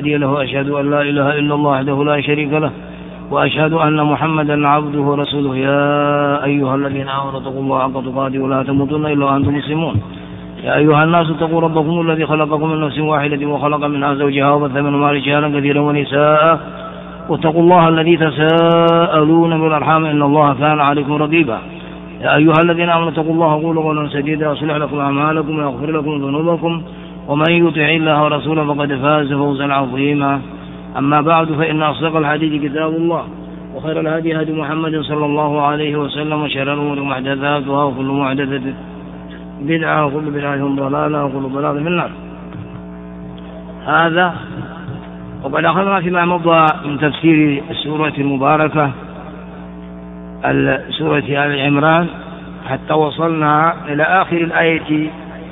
هادي له، أشهد أن لا إله إلا الله وحده لا شريك له، وأشهد أن محمدا عبده ورسوله. يا أيها الذين آمنوا اتقوا الله حق تقاته ولا تموتن إلا وأنتم مسلمون. يا أيها الناس اتقوا ربكم الذي خلقكم من نفس واحدة وخلق منها زوجها وبث منهما رجالا كثيرا ونساء، واتقوا الله الذي تساءلون بالأرحام إن الله كان عليكم رقيبا. يا أيها الذين آمنوا اتقوا الله وقولوا قولا سديدا يصلح لكم أعمالكم ويغفر لكم ذنوبكم، ومن يطع الله ورسوله فقد فاز فوزا عظيما. أما بعد، فإن أصدق الحديث كتاب الله، وخير الهدي هدي محمد صلى الله عليه وسلم، وشر الأمور محدثاتها، وكل محدثة بدعة، وكل بدعة ضلالة، وكل ضلالة في النار. هذا وقد أخذنا فيما مضى من تفسير السورة المباركة سورة آل عمران حتى وصلنا إلى آخر الآية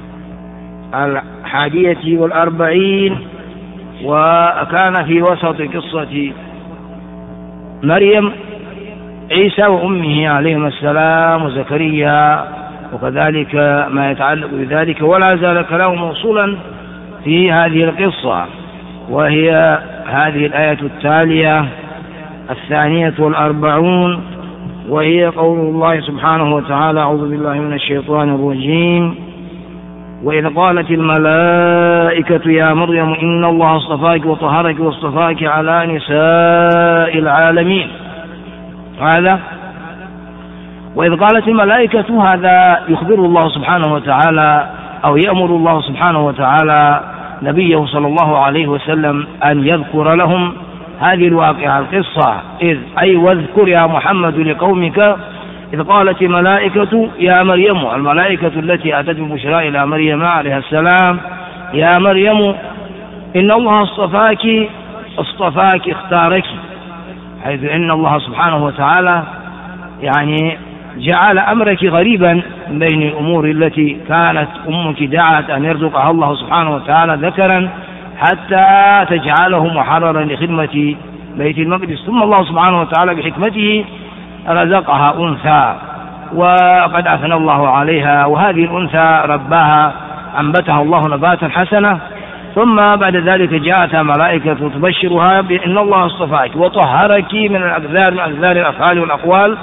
41، وكان في وسط قصة مريم عيسى وأمه عليهما السلام وزكريا، وكذلك ما يتعلق بذلك، ولا زال كلام موصولا في هذه القصة، وهي هذه الآية التالية 42، وهي قول الله سبحانه وتعالى: أعوذ بالله من الشيطان الرجيم: وإذ قالت الملائكة يا مريم إن الله اصطفاك وطهرك واصطفاك على نساء العالمين. هذا وإذ قالت الملائكة، هذا يخبر الله سبحانه وتعالى أو يأمر الله سبحانه وتعالى نبيه صلى الله عليه وسلم أن يذكر لهم هذه الواقعة القصة، أي واذكر يا محمد لقومك إذ قالت الملائكة يا مريم، الملائكة التي أتت ببشرى إلى مريم عليها السلام: يا مريم إن الله اصطفاك اختارك، حيث إن الله سبحانه وتعالى يعني جعل أمرك غريبا بين الأمور التي كانت أمك دعت أن يرزقها الله سبحانه وتعالى ذكرا حتى تجعله محررا لخدمة بيت المقدس، ثم الله سبحانه وتعالى بحكمته رزقها أنثى وقد أثنى الله عليها، وهذه الأنثى رباها أنبتها الله نباتا حسنا، ثم بعد ذلك جاءتها ملائكة تبشرها بأن الله اصطفاك وطهرك من الأقذار، من أقذار الأفعال والأقوال،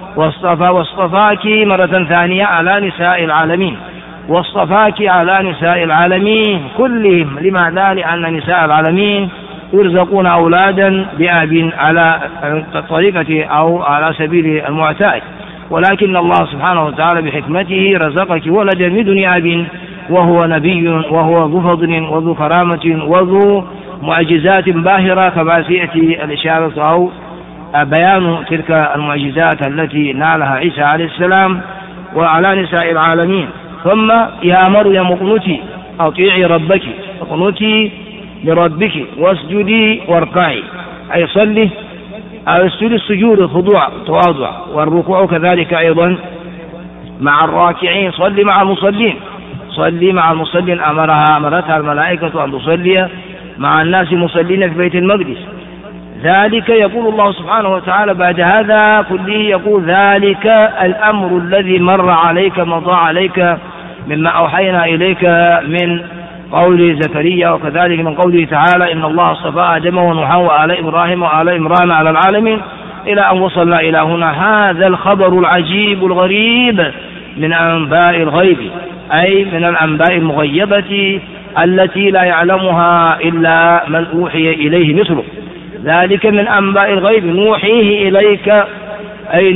واصطفاك مرة ثانية على نساء العالمين، واصطفاك على نساء العالمين كلهم. لماذا؟ لأن نساء العالمين يرزقون أولادا بأب على طريقة أو على سبيل المعتاد، ولكن الله سبحانه وتعالى بحكمته رزقك ولدا بدون أب، وهو نبي وهو ذو فضل وذو كرامة وذو معجزات باهرة، كما سيأتي الإشارة أو بيان تلك المعجزات التي نالها عيسى عليه السلام وعلى نساء العالمين. ثم يا مريم اقنتي أطيعي ربك، اقنتي لربك واسجدي واركعي، أي صلي أو اسجد السجود الخضوع التواضع، والركوع كذلك أيضا مع الراكعين، صلي مع المصلين، صلي مع المصلين. أمرتها الملائكة أن تصلي مع الناس مصلين في بيت المقدس. ذلك يقول الله سبحانه وتعالى بعد هذا كله، يقول: ذلك الأمر الذي مر عليك مضى عليك مما أوحينا إليك من قول زكريا، وكذلك من قوله تعالى: إن الله اصطفى آدم ونوحا وآل إبراهيم وآل عمران على العالمين، إلى أن وصلنا إلى هنا. هذا الخبر العجيب الغريب من أنباء الغيب، أي من الأنباء المغيبة التي لا يعلمها إلا من أوحي إليه مثله. ذلك من أنباء الغيب نوحيه إليك، أي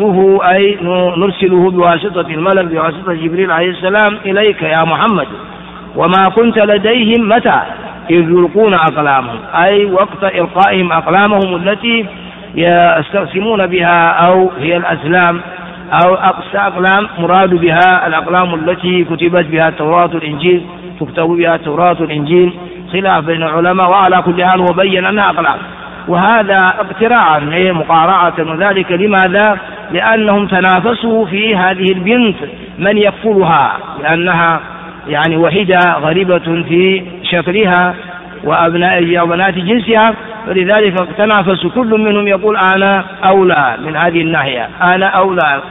نرسله بواسطة الملك، بواسطة جبريل عليه السلام إليك يا محمد. وما كنت لديهم متى إذ يلقون أقلامهم، أي وقت إلقائهم أقلامهم التي يستقسمون بها، أو هي الأسلام أو أقصى أقلام مراد بها الأقلام التي كتبت بها التوراة والإنجيل، تكتب بها التوراة والإنجيل، خلاف بين العلماء، وعلى كل حال وبين أنها أقلام، وهذا اقتراعا مقارعة. وذلك لماذا؟ لأنهم تنافسوا في هذه البنت من يكفلها، لأنها يعني وحيدة غريبة في شكلها وبنات جنسها، فلذلك تنافسوا، كل منهم يقول أنا أولى من هذه الناحية، أنا أولى.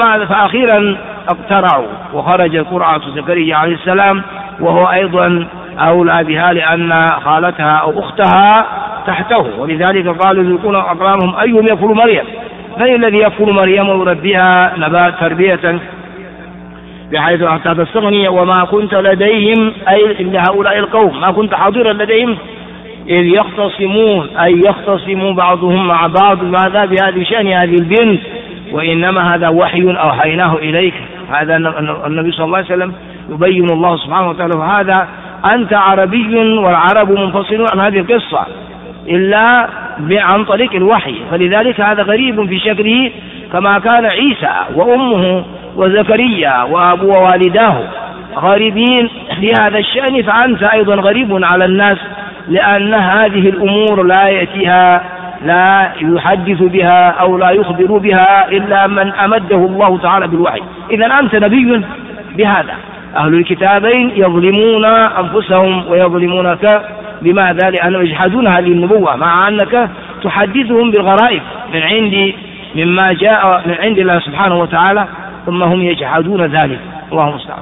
فأخيرا اقترعوا، وخرج قرعة زكريا عليه السلام، وهو أيضا أولى بها لأن خالتها أو أختها تحته، ولذلك قالوا يلقون أقلامهم أيهم يكفل مريم، من الذي يكفل مريم ويربيها نبات تربية بحيث حتى تستغني. وما كنت لديهم أي لهؤلاء القوم، ما كنت حاضرا لديهم إذ يختصمون، أي يختصموا بعضهم مع بعض ماذا بهذه شأن هذه البنت، وإنما هذا وحي أوحيناه إليك. هذا النبي صلى الله عليه وسلم يبين الله سبحانه وتعالى هذا أنت عربي والعرب منفصلون عن هذه القصة إلا عن طريق الوحي، فلذلك هذا غريب في شكله كما كان عيسى وأمه وزكريا وأبوه ووالداه غريبين في هذا الشأن، فأنت أيضا غريب على الناس، لأن هذه الأمور لا يأتيها لا يحدث بها أو لا يخبر بها إلا من أمده الله تعالى بالوحي. إذن أنت نبي بهذا. أهل الكتابين يظلمون أنفسهم ويظلمونك بماذا؟ لأنهم يجحدون هذه النبوة مع أنك تحدثهم بالغرائب مما جاء من عند الله سبحانه وتعالى، ثم هم يجحدون ذلك. اللهم المستعان.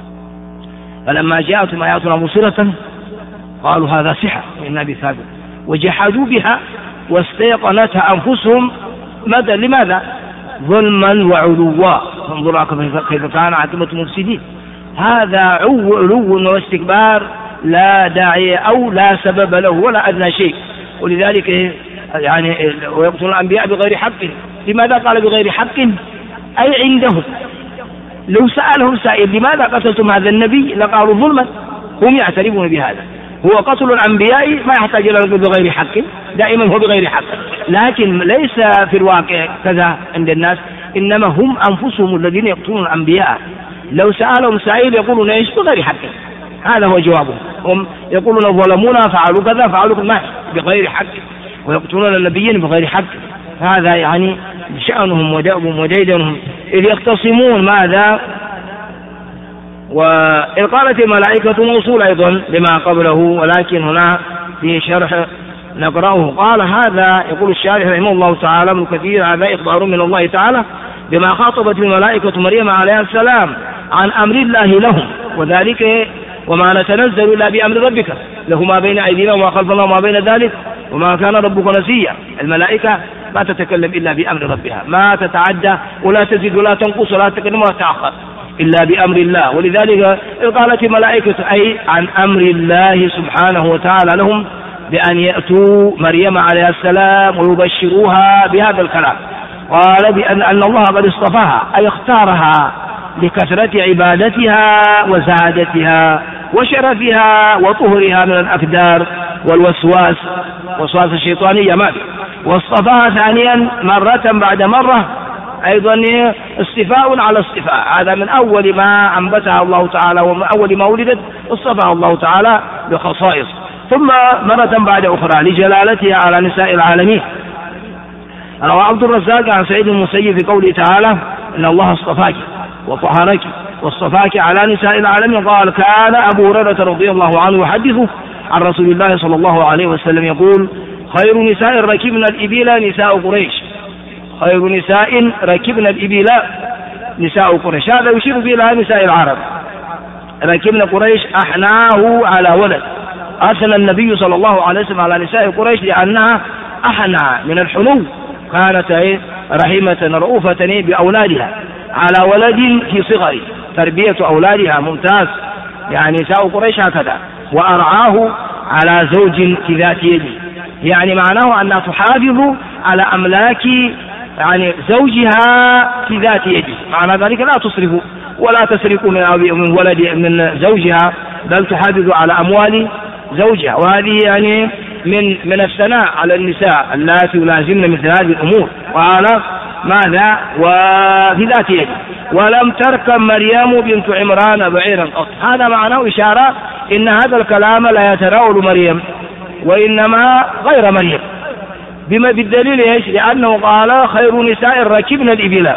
فلما جاءتهم آياتنا مبصرة قالوا هذا سحر وإنا به كاذبون، وجحدوا بها واستيقنتها أنفسهم لماذا؟ ظلما وعلوا. انظروا كيف كان عاقبة المفسدين. هذا علو واستكبار لا داعي أو لا سبب له ولا أدنى شيء. ولذلك يعني ويقتلون الأنبياء بغير حق. لماذا قال بغير حق؟ أي عندهم. لو سألهم سائل لماذا قتلتم هذا النبي لقالوا ظلما، هم يعترفون بهذا. هو قتل الأنبياء ما يحتاج إلى بغير حق، دائما هو بغير حق، لكن ليس في الواقع كذا عند الناس، إنما هم أنفسهم الذين يقتلون الأنبياء. لو سألهم سائل يقولون ايش؟ بغير حق. هذا هو جوابهم. هم يقولون ظلمونا فعلوا كذا فعلوا كذا بغير حق، ويقتلون النبيين بغير حق. هذا يعني شأنهم ودأبهم وديدنهم. إذ يختصمون ماذا؟ وإذ قالت الملائكة موصول أيضا لما قبله، ولكن هنا في شرح نقرأه قال هذا يقول الشارح رحمه الله تعالى ابن كثير هذا إخبار من الله تعالى بما خاطبت الملائكة مريم عليه السلام عن أمر الله لهم، وذلك وما نتنزل إلا بأمر ربك له ما بين أيدينا وما خلفنا وما بين ذلك وما كان ربك نسيا. الملائكة ما تتكلم إلا بأمر ربها، ما تتعدى ولا تزيد ولا تنقص ولا تقدم ولا تأخر إلا بأمر الله. ولذلك قالت الملائكة أي عن أمر الله سبحانه وتعالى لهم بأن يأتوا مريم عليه السلام ويبشروها بهذا الكلام. قال بأن الله قد اصطفاها أي اختارها لكثرة عبادتها وزادتها وشرفها وطهرها من الأكدار والوسواس وسواس الشيطانية ما في. واصطفاها ثانيا مرة بعد مرة أيضا اصطفاء على اصطفاء. هذا من أول ما أنبتها الله تعالى ومن أول ما ولدت اصطفاها الله تعالى بخصائص، ثم مرة بعد أخرى لجلالتها على نساء العالمين. روى عبد الرزاق عن سعيد المسيب في قوله تعالى إن الله اصطفاك وطهرك واصطفاك على نساء العالمين. قال كان أبو هريرة رضي الله عنه يحدث عن رسول الله صلى الله عليه وسلم يقول خير نساء ركبنا الإبل نساء قريش. خير نساء ركبنا الإبل نساء قريش. هذا يشير به إلى نساء العرب. ركبنا قريش أحناه على ولد. أرسل النبي صلى الله عليه وسلم على نساء قريش لأنها أحنى من الحنو، كانت رحيمة رؤوفة بأولادها على ولد في صغره، تربية أولادها ممتاز. يعني نساء قريش هكذا. وأرعاه على زوج في ذات يده، يعني معناه أنها تحافظ على أملاك يعني زوجها في ذات يده، معنى ذلك لا تصرف ولا تسرق من ولد من زوجها، بل تحافظ على أموال زوجها. وهذه يعني من الثناء على النساء اللاتي يلازمن مثل هذه الأمور. وعلى ماذا؟ وفي ذات يده. ولم تركب مريم بنت عمران بعيرا قط. هذا معناه إشارة إن هذا الكلام لا يتناول مريم وإنما غير مريم. بما بالدليل ايش؟ لأنه قال خير نساء ركبنا الإبل،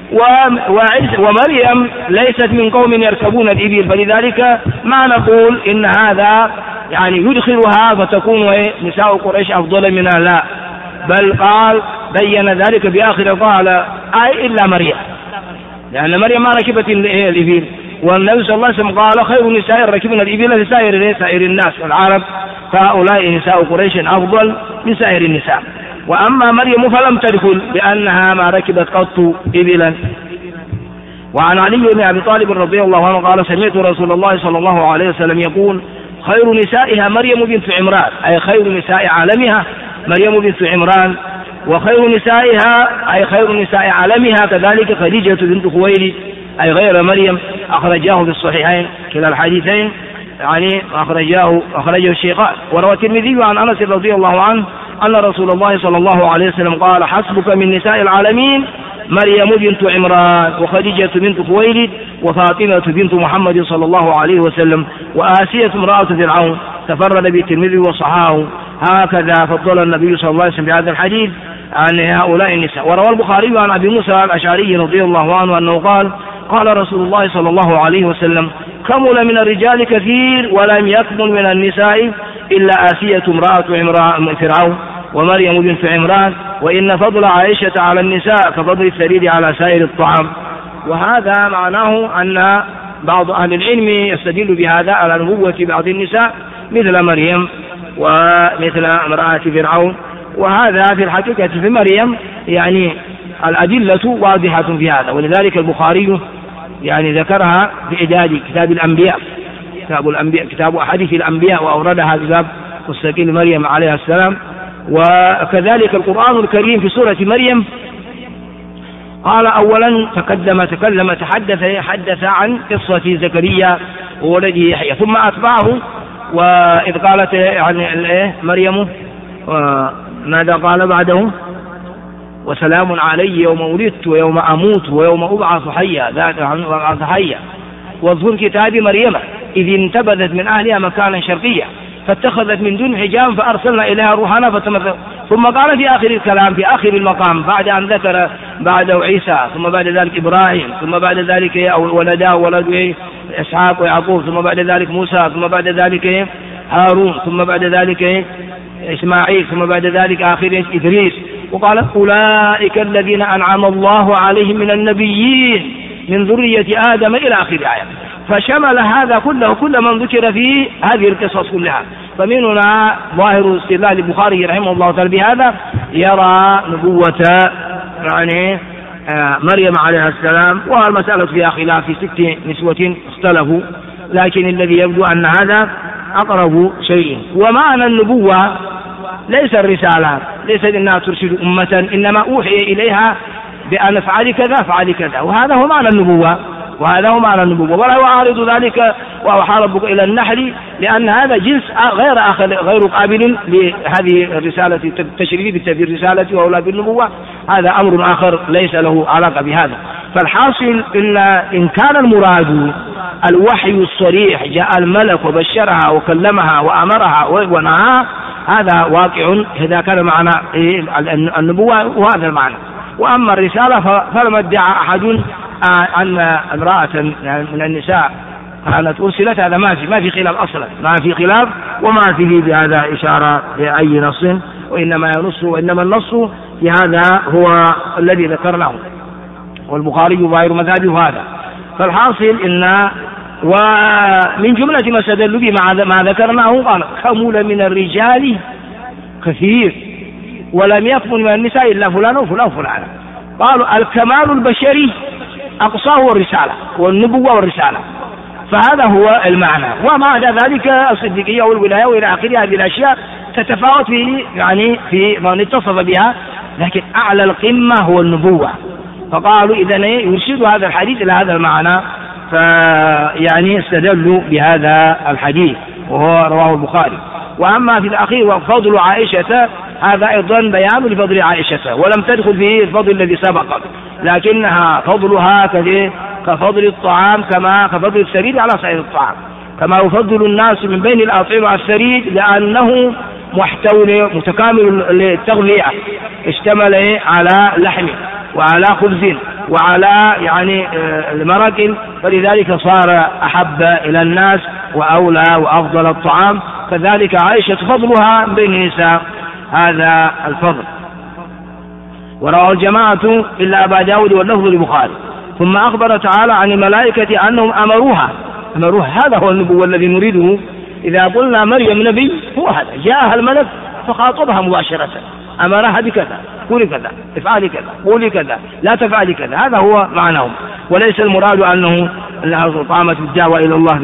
ومريم ليست من قوم يركبون الإبل، فلذلك ما نقول إن هذا يعني يدخلها فتكون نساء قريش أفضل منها، لا، بل قال بين ذلك بآخر قال أي إلا مريم، لأن مريم ما ركبت الإبل والنبي صلى الله عليه وسلم قال خير النساء ركبنا الإبل لسائر الناس العرب، فهؤلاء نساء قريش أفضل من سائر النساء. وأما مريم فلم تدخل لأنها ما ركبت قط إبلا. وعن علي بن أبي طالب رضي الله عنه قال سمعت رسول الله صلى الله عليه وسلم يقول خير نسائها مريم بنت عمران، أي خير نساء عالمها مريم بنت عمران، وخير نسائها أي خير نساء عالمها كذلك خديجة بنت خويلد أي غير مريم. أخرجاه في الصحيحين كلا الحديثين، يعني أخرجه الشيخان. وروى الترمذي عن أنس رضي الله عنه أن رسول الله صلى الله عليه وسلم قال حسبك من نساء العالمين مريم بنت عمران وخديجة بنت خويلد وفاطمة بنت محمد صلى الله عليه وسلم وآسية امرأة فرعون. تفرد بالترمذي وصححه. هكذا فضل النبي صلى الله عليه وسلم بهذا الحديث عن هؤلاء النساء. وروى البخاري عن أبي موسى الأشعري رضي الله عنه أنه قال قال رسول الله صلى الله عليه وسلم كمل من الرجال كثير ولم يكمل من النساء إلا آسية امرأة فرعون ومريم بنت عمران، وإن فضل عائشة على النساء كفضل الثريد على سائر الطعام. وهذا معناه أن بعض أهل العلم يستدل بهذا على نبوة بعض النساء مثل مريم ومثل امرأة فرعون. وهذا في الحقيقة في مريم يعني الأدلة واضحة في هذا، ولذلك البخاري يعني ذكرها في إعداد كتاب أحاديث الأنبياء وأوردها في باب مستقل مريم عليها السلام. وكذلك القرآن الكريم في سورة مريم قال أولا تحدث عن قصة زكريا وولده يحيى، ثم أتبعه وإذ قالت يعني مريم ماذا قال بعده وسلام علي يوم ولدت ويوم أموت ويوم أبعث حيا. واذكر كتاب مريم إذ انتبذت من أهلها مكانا شرقيا فاتخذت من دون حجاب فأرسلنا إليها روحنا فتمثل. ثم قال في آخر الكلام في آخر المقام بعد أن ذكر بعده عيسى ثم بعد ذلك إبراهيم ثم بعد ذلك ولد إسحاق ويعقوب ثم بعد ذلك موسى ثم بعد ذلك هارون ثم بعد ذلك إسماعيل ثم بعد ذلك آخر إدريس. وقال أولئك الذين أنعم الله عليهم من النبيين من ذرية آدم إلى آخر آية. فشمل هذا كله كل من ذكر في هذه القصص كلها. فمن هنا ظاهر استدلال البخاري رحمه الله تعالى بهذا يرى نبوة يعني مريم عليها السلام. والمسألة فيها خلاف في 6 نسوة اختلفوا، لكن الذي يبدو أن هذا أقرب شيء. ومعنى النبوة ليس الرسالة، ليس إنها ترشد أمة، إنما أوحي إليها بأن افعل كذا فعل كذا، وهذا هو معنى النبوة ولا يعارض ذلك وأوحى ربك إلى النحل، لأن هذا جنس غير قابل لهذه الرسالة التشريف بالرسالة وأولى بالنبوة. هذا أمر آخر ليس له علاقة بهذا. فالحاصل إن كان المراد الوحي الصريح جاء الملك وبشرها وكلمها وأمرها ونهاها هذا واقع إذا كان معنى النبوة وهذا المعنى. وأما الرسالة فلما ادعى أحد أن امرأة من النساء كانت أرسلت هذا ما في خلاف أصلا، ما في خلاف وما فيه بهذا إشارة بأي نص، وإنما النص في هذا هو الذي ذكرناه، والبخاري ظاهر مذهبه هذا. فالحاصل إن ومن جملة ما استدل به ما ذكرناه قال كمل من الرجال كثير ولم يكمل من النساء إلا فلان وفلان وفلان. قالوا الكمال البشري أقصاه الرسالة والنبوة والرسالة، فهذا هو المعنى. وما عدا ذلك الصديقية والولاية وإلى آخره هذه الأشياء تتفاوت في من اتصف بها، لكن أعلى القمة هو النبوة. فقالوا إذن يرشد هذا الحديث إلى هذا المعنى، فيعني استدلوا بهذا الحديث وهو رواه البخاري. وأما في الأخير وفضل عائشة هذا أيضا بيان لفضل عائشة، ولم تدخل فيه الفضل الذي سبق، لكنها فضلها كفضل الطعام كفضل الثريد على سائر الطعام، كما يفضل الناس من بين الأطعمة على الثريد لأنه متكامل للتغذية، اشتمل على لحم وعلى خبز وعلى يعني المرق، فلذلك صار أحب إلى الناس وأولى وأفضل الطعام. كذلك عائشة فضلها بين النساء هذا الفضل. ورواه الجماعة إلا أبا داود واللفظ للبخاري. ثم أخبر تعالى عن الملائكة أنهم أمروها. هذا هو النبوة الذي نريده. إذا قلنا مريم نبي هو هذا، جاءها الملك فخاطبها مباشرة، أمرها بكذا، قولي كذا، افعلي كذا، قولي كذا، لا تفعلي كذا. هذا هو معناهم، وليس المراد أنه قامت الدعوة إلى الله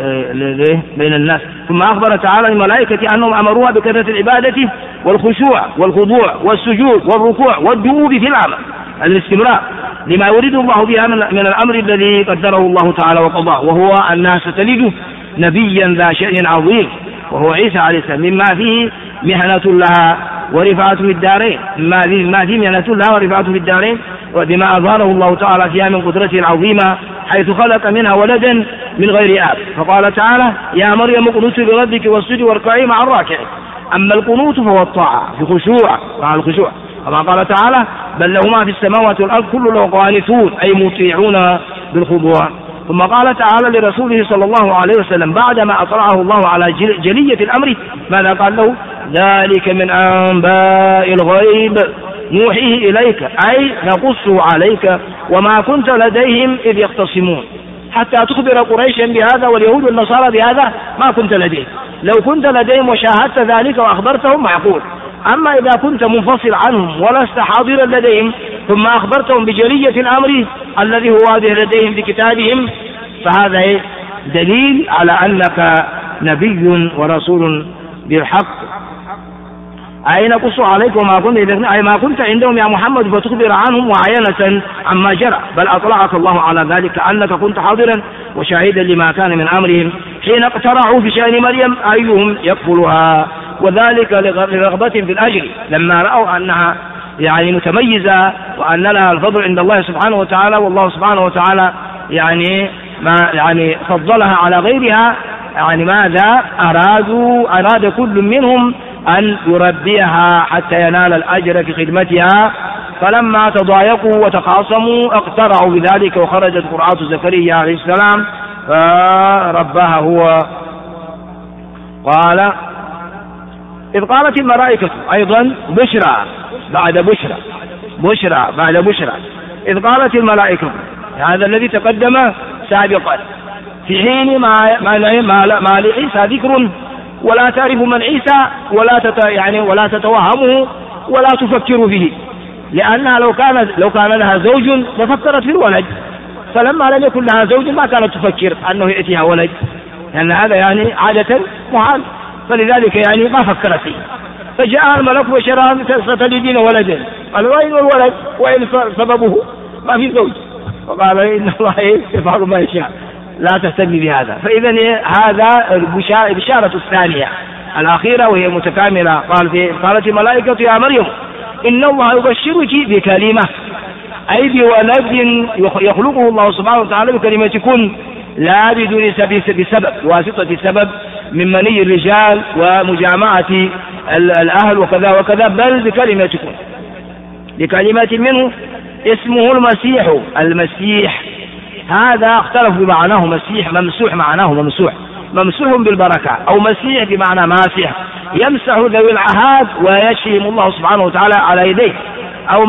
بين الناس. ثم أخبر تعالى الملائكة أنهم أمروها بكثرة العبادة والخشوع والخضوع والسجود والركوع والدؤوب في العمل الاستمرار لما يريد الله بها من الأمر الذي قدره الله تعالى وقضاه، وهو أنها ستلد نبيا ذا شأن عظيم وهو عيسى عليه السلام، مما فيه محنة لها ورفعة في الدارين، ما فيه محنة لها ورفعة في الدارين، وبما أظهره الله تعالى فيها من قدرته العظيمة، حيث خلق منها ولدا من غير آب. فقال تعالى: يا مريم اقنتي لربك واسجدي واركعي مع الراكعين. أما القنوت فهو الطاعة في خشوع مع الخشوع، كما قال تعالى: بل له ما في السماوات والأرض كل له قانتون، أي مطيعون بالخضوع. ثم قال تعالى لرسوله صلى الله عليه وسلم بعدما أطلعه الله على جلية الأمر، ماذا قال له؟ ذلك من أنباء الغيب نوحيه إليك، أي نقصه عليك وما كنت لديهم إذ يختصمون. حتى تخبر قريشا بهذا واليهود والنصارى بهذا ما كنت لديهم. لو كنت لديهم وشاهدت ذلك وأخبرتهم معقول، أما إذا كنت منفصل عنهم ولست حاضرا لديهم ثم أخبرتهم بجلية الأمر الذي هو واضح لديهم في كتابهم، فهذا دليل على أنك نبي ورسول بالحق. أي نقص عليكم ما كنت عندهم يا محمد فتخبر عنهم وعينة عما جرى، بل أطلعك الله على ذلك أنك كنت حاضرا وشاهدا لما كان من أمرهم حين اقترعوا في شأن مريم أيهم يكفلها، وذلك لرغبة في الأجر، لما رأوا أنها متميزة وأن لها الفضل عند الله سبحانه وتعالى، والله سبحانه وتعالى فضلها على غيرها. ماذا أراد كل منهم أن يربيها حتى ينال الأجر في خدمتها، فلما تضايقوا وتخاصموا اقترعوا بذلك، وخرجت قرعة زكريا عليه السلام فربها هو. قال: إذ قالت الملائكة أيضا بشرى بعد بشرى. إذ قالت الملائكة، هذا الذي تقدم سابقا، في حين ما لعيسى ذكر ولا تعرف من عيسى ولا تتوهمه ولا تفكر فيه، لأنها لو كان لها زوج لفكرت في الولد، فلما لم يكن لها زوج ما كانت تفكر أنه يأتيها ولد، لأن هذا عادة محال، فلذلك ما فكرت فيه. فجاء الملك بشرى ستجدين ولدا، قال: وين الولد؟ وين سببه؟ ما في زوج. فقال: إن الله يفعل ما يشاء، لا تهتمي بهذا. فإذا هذا البشارة الثانية الأخيرة وهي متكاملة. قالت الملائكة: يا مريم إن الله يبشرك بكلمة، أي بولد يخلقه الله سبحانه وتعالى بكلمة كن، لا بدون بسبب واسطة سبب من مني الرجال ومجامعة الأهل وكذا وكذا، بل بكلمة كن، بكلمة منه اسمه المسيح. هذا اختلف بمعناه، مسيح ممسوح معناه ممسوح بالبركة، أو مسيح بمعنى ماسح يمسح ذوي العهاد ويشفيهم الله سبحانه وتعالى على يديه، أو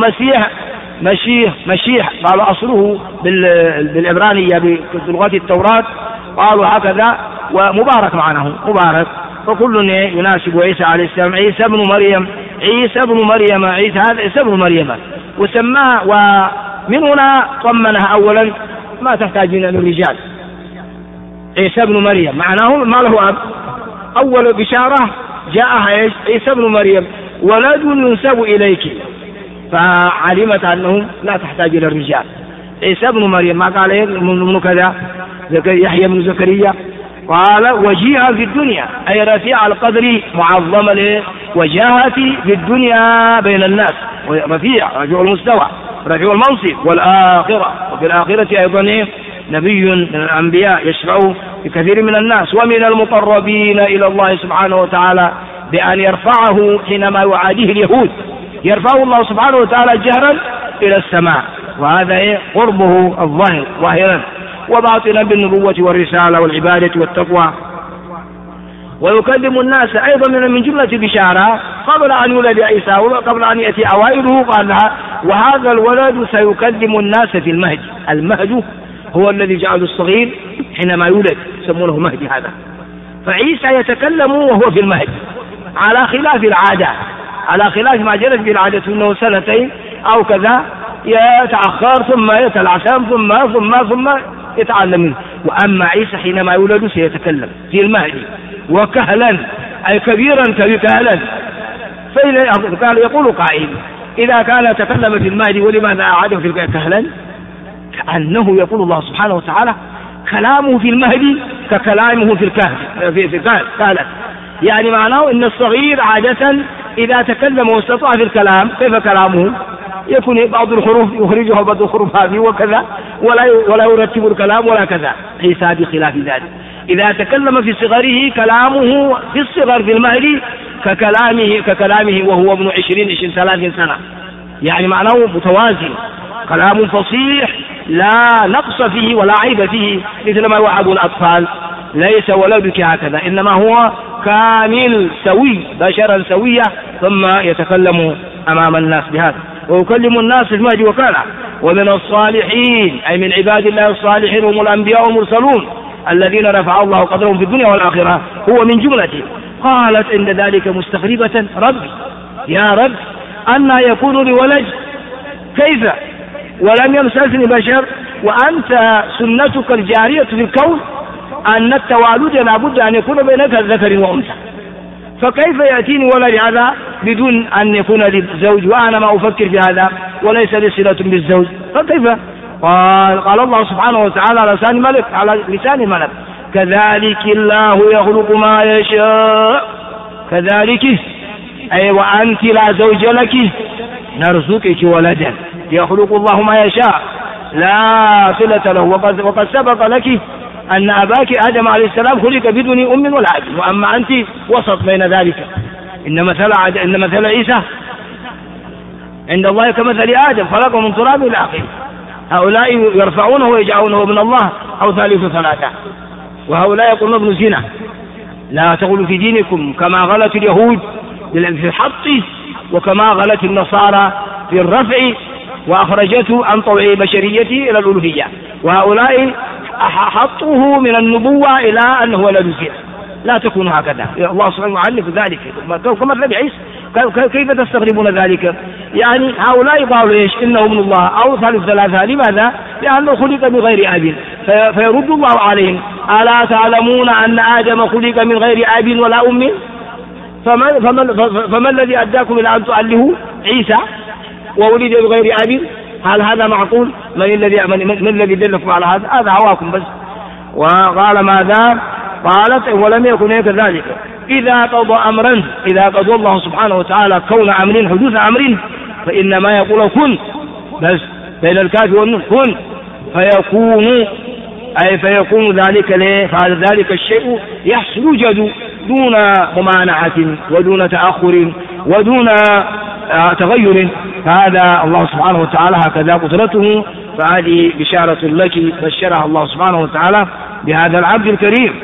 مشيح قال أصله بالعبرانية بلغة التوراة قالوا هكذا، ومبارك معناه مبارك، فكل يناسب عيسى عليه السلام. عيسى ابن مريم هذا عيسى ابن مريم وسماه، ومن هنا طمنها أولا ما تحتاج من الرجال. عيسى ابن مريم معناه ما له أب، أول بشارة جاءها عيسى ابن مريم ولد ينسب إليك، فعلمت أنه لا تحتاج إلى الرجال. عيسى ابن مريم ما قال من كذا يحيى بن زكريا، قال وجيها في الدنيا، أي رفيع القدر معظم وجاهة في الدنيا بين الناس، رفيع المستوى رفيع المنصب، والآخرة وفي الآخرة أيضا نبي من الأنبياء يشفع بكثير من الناس ومن المقربين إلى الله سبحانه وتعالى، بأن يرفعه حينما يعاديه اليهود، يرفعه الله سبحانه وتعالى جهرا إلى السماء، وهذا قربه الظاهر ظاهرا وباطنا بالنبوة والرسالة والعبادة والتقوى. ويكلم الناس أيضا من جملة بشارة قبل أن يولد عيسى وقبل أن يأتي أوائله، قال لها وهذا الولد سيكلم الناس في المهد. المهد هو الذي جعله الصغير حينما يولد يسمونه مهدي هذا. فعيسى يتكلم وهو في المهد على خلاف العادة، على خلاف ما جرت به العادة، انه سنتين او كذا يتأخر ثم يتلعثم ثم يتعلم منه. واما عيسى حينما يولد سيتكلم في المهد وكهلا، اي كبيرا كهلا. فإذا يقول قائل اذا كان يتكلم في المهد ولماذا اعاده في كهلا؟ كأنه يقول الله سبحانه وتعالى كلامه في المهد ككلامه في الكهف. يعني معناه ان الصغير عادة اذا تكلم واستطاع في الكلام كيف كلامه؟ يكون بعض الحروف يخرجها بعض الحروف هذه وكذا، ولا يرتب الكلام ولا كذا. عيسى بخلاف ذلك، إذا تكلم في صغره كلامه في الصغر في المهد ككلامه وهو ابن 20-30 سنة. يعني معناه متوازن، كلام فصيح لا نقص فيه ولا عيب فيه، مثل ما يوعد الأطفال ليس ولدك هكذا، إنما هو كامل سوي، بشرا سوية، ثم يتكلم أمام الناس بهذا ويكلم الناس في المهد وكهلا. ومن الصالحين أي من عباد الله الصالحين هم الأنبياء والمرسلون الذين رفع الله قدرهم في الدنيا والآخرة، هو من جملته. قالت عند ذلك مستغربة ربي يا رب أن يكون لي ولد كيف ولم يمسسني بشر وأنت سنتك الجارية في الكون أن التوالد لابد أن يكون بينك الذكر وأنثى، فكيف يأتيني ولد هذا بدون أن يكون لي زوج وأنا ما أفكر في هذا وليس لي صلة بالزوج؟ فكيف؟ قال الله سبحانه وتعالى على لسان الملك كذلك الله يخلق ما يشاء. كذلك أي وأنت لا زوج لك نرزقك ولدا، يخلق الله ما يشاء لا صلة له. وقد سبق لك أن أباك آدم عليه السلام خلق بدون أم ولا أب، وأما أنت وسط بين ذلك. إن مثل عيسى عند الله كمثل آدم خلقه من تراب إلى آخره. هؤلاء يرفعونه ويجعلونه ابن الله أو ثالث ثلاثة، وهؤلاء يقولون ابن زنا. لا تغلوا في دينكم كما غلت اليهود في الحط وكما غلت النصارى في الرفع وأخرجته عن طوع بشريته إلى الألوهية، وهؤلاء حطوه من النبوة إلى أنه ولد زنا. لا تكون هكذا، الله سبحانه يعلق ذلك كما النبي عيسى. كيف تستغربون ذلك؟ يعني هؤلاء قالوا ايش؟ انه ابن الله او ثالث ثلاثة. لماذا؟ لانه خلق من غير اب. فيرد الله عليهم الا تعلمون ان ادم خلق من غير اب ولا ام؟ فما الذي اداكم الى ان تؤلهوا عيسى وولد بغير اب؟ هل هذا معقول؟ من الذي دلكم على هذا؟ هذا هواكم بس. وقال ماذا؟ قالت ولم يكن كذلك إذا قضى أمرا، إذا قضى الله سبحانه وتعالى كون أمر حدوث أمر فإنما يقول كن، بس بين الكاف والنون كن فيكون، أي فيكون ذلك له. فهذا ذلك الشيء يحصل يوجد دون ممانعة ودون تأخر ودون تغير. فهذا الله سبحانه وتعالى هكذا قدرته. فهذه بشارة لك بشرها الله سبحانه وتعالى بهذا العبد الكريم.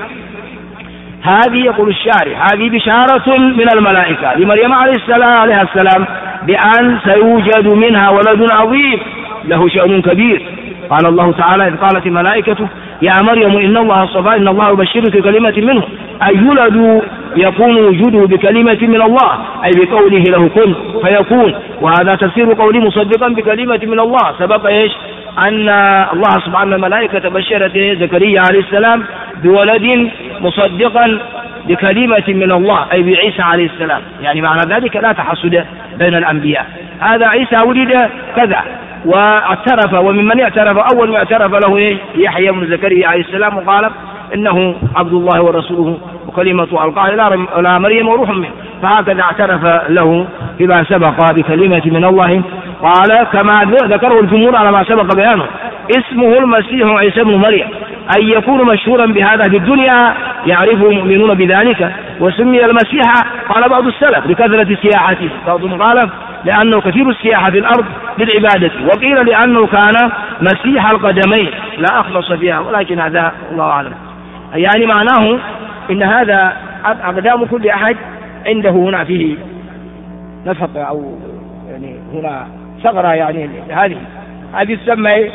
هذه يقول الشارع هذه بشارة من الملائكة لمريم عليه السلام بأن سيوجد منها ولد عظيم له شأن كبير. قال الله تعالى إذ قالت الملائكة يا مريم إن الله اصطفاك إن الله يبشرك كلمة منه أي يولد يكون وجوده بكلمة من الله، أي بقوله له كن فيكون. وهذا تفسير قوله مصدقا بكلمة من الله. سبق إيش؟ أن الله سبحانه الملائكة بشرت زكريا عليه السلام بولد مصدقا بكلمة من الله أي بعيسى عليه السلام. يعني معنى ذلك لا تحسد بين الأنبياء. هذا عيسى ولد كذا واعترف، وممن اعترف أول ما اعترف له يحيى بن زكريا عليه السلام وقال إنه عبد الله ورسوله وكلمة ألقاها إلى مريم وروح منه. فهكذا اعترف له فيما سبق بكلمة من الله. قال كما ذكره الجمهور على ما سبق بيانه اسمه المسيح عيسى بن مريم، أن يكون مشهورا بهذا في الدنيا يعرفه المؤمنون بذلك. وسمي المسيح قال بعض السلف بكثرة سياحته، بعضهم قال لأنه كثير السياحة في الأرض للعبادة، وقيل لأنه كان مسيح القدمين لا أخلص فيها، ولكن هذا الله أعلم. يعني معناه إن هذا أقدام كل أحد عنده هنا فيه نفق أو يعني هنا ثغرة يعني هذه تسمى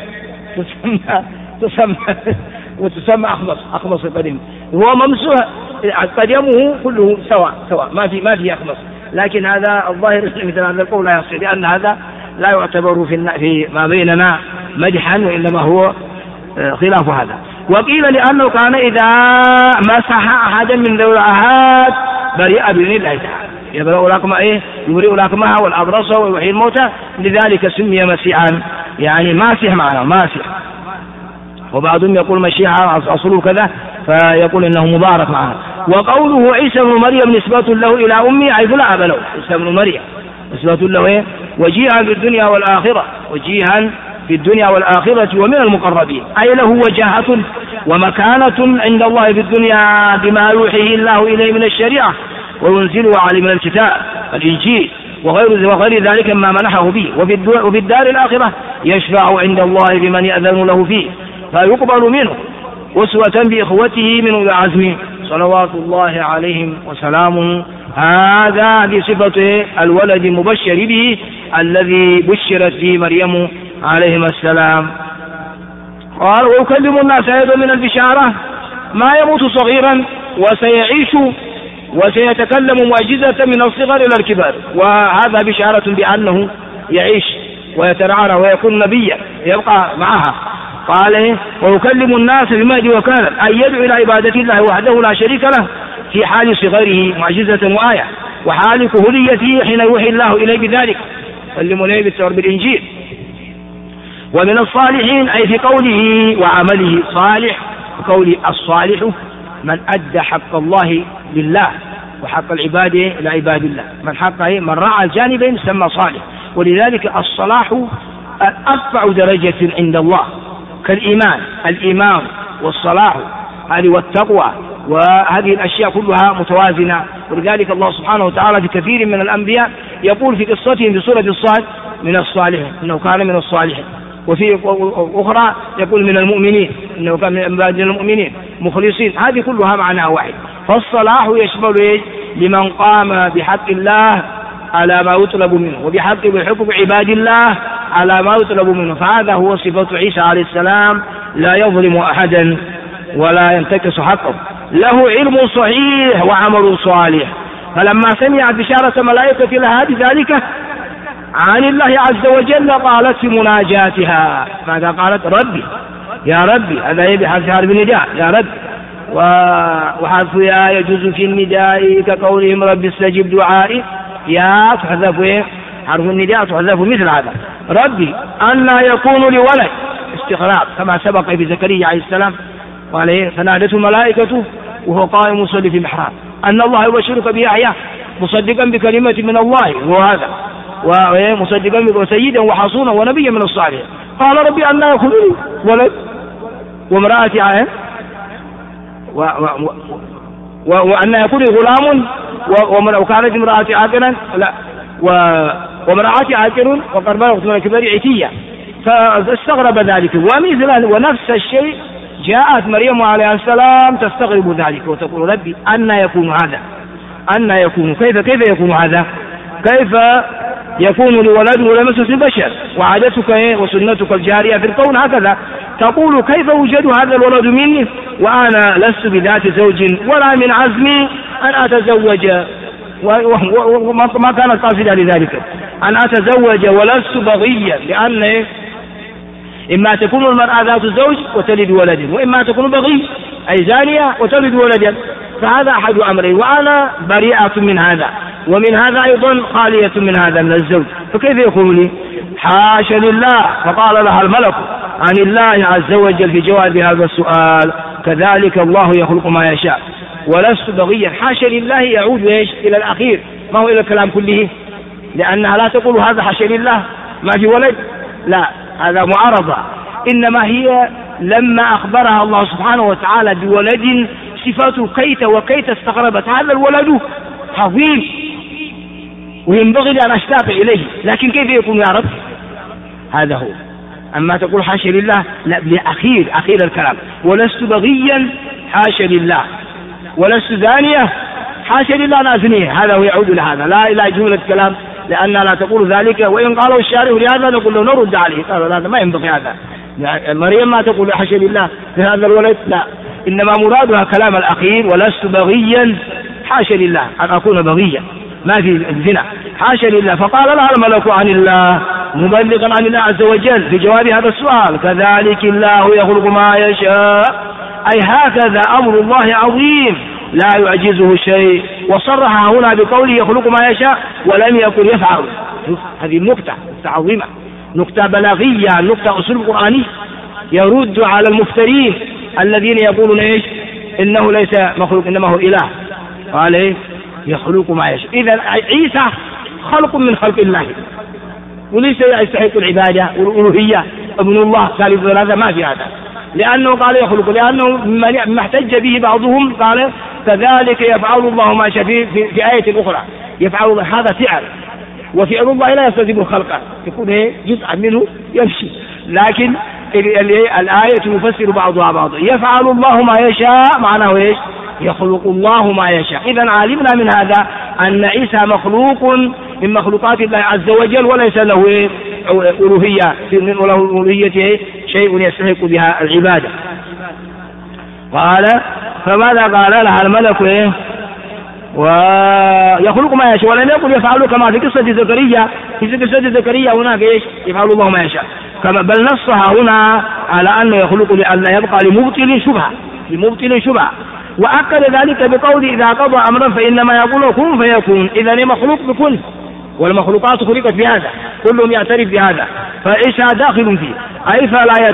وتسمى أخمص القدم. هو ممسوح قدمه كله سواء ما في أخمص، لكن هذا الظاهر مثل هذا القول لا يصح، لأن هذا لا يعتبر في ما بيننا مدحا، وإنما هو خلاف هذا. وقيل لأنه كان إذا مسح أحدا من ذوي العاهات بريء بإذن الله تعالى، يبرئ لكمها والأبرص ويحيي الموتى، لذلك سمي مسيحا، يعني ماسح معنا ماسح. وبعضهم يقول مشيحة أصله كذا فيقول إنه مبارك معنا. وقوله عيسى بن مريم نسبة له إلى أمي حيث لا أب له، عيسى بن مريم نسبة له وجيها في الدنيا والآخرة ومن المقربين، أي له وجاهة ومكانة عند الله في الدنيا بما يوحيه الله إليه من الشريعة وينزله عليه من الكتاب الإنجيل وغير ذلك ما منحه به. وفي الدار الآخرة يشفع عند الله بمن يأذن له فيه فيقبل منه أسوة بإخوته من أولي العزم صلوات الله عليهم وسلامه. هذا بصفة الولد المبشر به الذي بشرت به مريم عليهما السلام. قال ويكلم الناس أيضا من البشارة ما يموت صغيرا وسيعيش وسيتكلم معجزة من الصغر إلى الكبار، وهذا بشارة بأنه يعيش ويترعرع ويكون نبيا يبقى معها. قال ويكلم الناس بمجد وكالا، أن يدعو إلى عبادة الله وحده لا شريك له في حال صغره معجزة وآية، وحال كهوليته حين يوحي الله إليه بذلك كلموني بالإنجيل. ومن الصالحين أي في قوله وعمله صالح، قول الصالح من أدى حق الله لله وحق العباد لعباد الله، من رعى الجانبين سمى صالح. ولذلك الصلاح أرفع درجة عند الله الإيمان والصلاح هذه والتقوى، وهذه الأشياء كلها متوازنة. ولذلك الله سبحانه وتعالى في كثير من الأنبياء يقول في قصتهم في سورة الصاد من الصالحين إنه كان من الصالحين، وفي أخرى يقول من المؤمنين إنه كان من عباد المؤمنين مخلصين. هذه كلها معناها واحد. فالصلاح يشمل لمن قام بحق الله على ما يطلب منه وبحق عباد الله على ما يطلب منه، فهذا هو صفة عيسى عليه السلام، لا يظلم أحدا ولا ينتكس حقه، له علم صحيح وعمل صالح. فلما سمعت بشارة ملائكة لها بذلك عن الله عز وجل قالت في مناجاتها ماذا قالت؟ ربي يا ربي، هذا بحذف حرف النداء يا رب، وحذف يا يجوز في النداء كقولهم رب استجب دعائي، يا تحذف حرف النداء تحذف مثل هذا ربي أن لا يكون لولد استغراق كما سبق في زكريا عليه السلام قال فنادته الملائكة وهو قائم يصلي في المحراب أن الله يبشرك بيحيى مصدقا بكلمة من الله، وهذا ومصدقا وسيدا وحصونا ونبيا من الصالحين. قال ربي أن لا يكون لي ولد وامرأتي عاقر وأن يكون لي غلام وكانت امرأتي عاقرا لا وامرأتي عاقر وقد بلغت من الكبر عتيا، فاستغرب ذلك. ونفس الشيء جاءت مريم عليه السلام تستغرب ذلك وتقول ربي أن يكون هذا، أن يكون كيف يكون هذا، كيف يكون لولد ولم يمسسني بشر، وعادتك وسنتك الجارية في الكون هكذا تقول كيف يوجد هذا الولد مني وأنا لست بذات زوج ولا من عزمي أن أتزوج، وما كانت قاصدة لذلك أن أتزوج ولست بغيا، لأن إما تكون المرأة ذات زوج وتلد ولدا، وإما تكون بغي أي زانية وتلد ولدا، فهذا أحد أمرين وأنا بريئة من هذا، ومن هذا أيضا خالية من هذا من الزوج، فكيف يقول لي حاشا لله؟ فقال لها الملك عن الله عز وجل في جواب هذا السؤال كذلك الله يخلق ما يشاء ولست بغيا. حاشا لله يعود إلى الأخير، ما هو إلى الكلام كله، لأنها لا تقول هذا حاشا لله ما في ولد، لا هذا معارضة، إنما هي لما أخبرها الله سبحانه وتعالى بولد صفاته كيت استغربت، هذا الولد عظيم وينبغي أن أشتاق إليه، لكن كيف يكون يا رب؟ هذا هو. أما تقول حاشا لله لا، أخير الكلام، ولست بغيا حاشا لله، ولست زانية حاشا لله أنا أزنيه، هذا هو يعود لهذا، لا إلى جملة كلام لأنها لا تقول ذلك، وإن قالوا الشارع لهذا نقول له نرد عليه، قالوا هذا ما ينبغي هذا، يعني مريم ما تقول حاشا لله في هذا الولد، لا، إنما مرادها كلام الأخير ولست بغيا، حاشا لله أن أكون بغيا، ما في الزنا، حاشا لله. فقال لها الملك عن الله مبلغا عن الله عز وجل في جواب هذا السؤال: كذلك الله يخلق ما يشاء، أي هكذا أمر الله عظيم لا يعجزه شيء. وصرح هنا بقوله يخلق ما يشاء ولم يكن يفعل. هذه النكتة عظيمة، نكتة بلاغية، نكتة أسلوب قرآني يرد على المفترين الذين يقولون إيش؟ إنه ليس مخلوق إنما هو إله. قال إيه؟ يخلق ما يشاء. إذا عيسى خلق من خلق الله وليس يستحق العبادة والألوهية، ابن الله ثالث ثلاثة، ما في هذا، لأنه قال يخلق، لأنه ما احتج به بعضهم قال كذلك يفعل الله ما شاء في آية أخرى، يفعل الله، هذا فعل، وفعل الله لا يستلزم الخلق، يكون جزءا منه يمشي، لكن الآية يفسر بعضها بعضا. يفعل الله ما يشاء معناه إيش؟ يخلق الله ما يشاء. إذا علمنا من هذا أن عيسى مخلوق من مخلوقات الله عز وجل، وليس له ألوهية، وله ألوهية شيء يستحق بها العبادة. قال فماذا قال لها الملك؟ ويخلق ما يشاء، ولم يقل يفعل كما في قصة زكريا. في قصة زكريا هناك إيش؟ يفعل الله ما يشاء، بل نصها هنا على أنه يخلق لأن يبقى لمبطل شبهة. وأكد ذلك بقول إذا قضى أمرا فإنما يقول كن فيكون. إذا مخلوق بكل، والمخلوقات خلقت بهذا، كلهم يعترف بهذا، فعيسى داخل فيه. أي فلا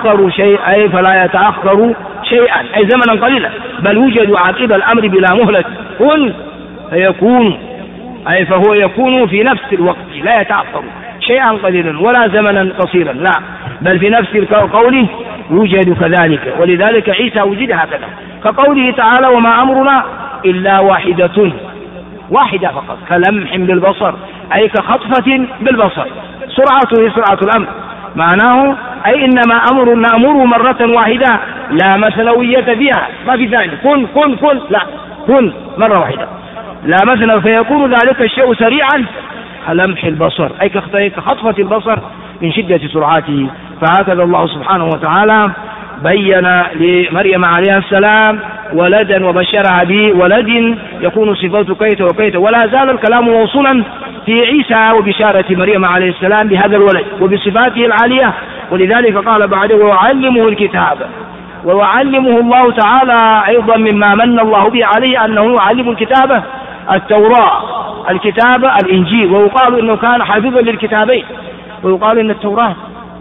يتأخر شيئا، أي زمنا قليلا، بل يوجد عقب الأمر بلا مهلة، كن فيكون، أي فهو يكون في نفس الوقت، لا يتأخر شيئا قليلا ولا زمنا قصيرا، لا، بل في نفس القول يوجد كذلك. ولذلك عيسى وجد هكذا، كقوله تعالى وما أمرنا إلا واحدة فقط، كلمح بالبصر، أي كخطفة بالبصر، سرعته سرعة الأمر، معناه أي إنما نأمره مرة واحدة لا مثلوية فيها، ما في ثاني، كن لا، كن مرة واحدة لا مثل، فيكون ذلك الشيء سريعا كلمح البصر، أي كخطفة البصر من شدة سرعته. فهكذا الله سبحانه وتعالى بين لمريم عليها السلام ولدا وبشرها بولد يكون صفاته كيت وكيت، ولا زال الكلام موصولا في عيسى وبشارة مريم عليه السلام بهذا الولد وبصفاته العالية. ولذلك قال بعده ويعلمه الكتاب، ويعلمه الله تعالى أيضا مما من الله به عليه أنه يعلم الكتابة، التوراة، الكتاب الإنجيل، ويقال إنه كان حافظا للكتابين، ويقال إن التوراة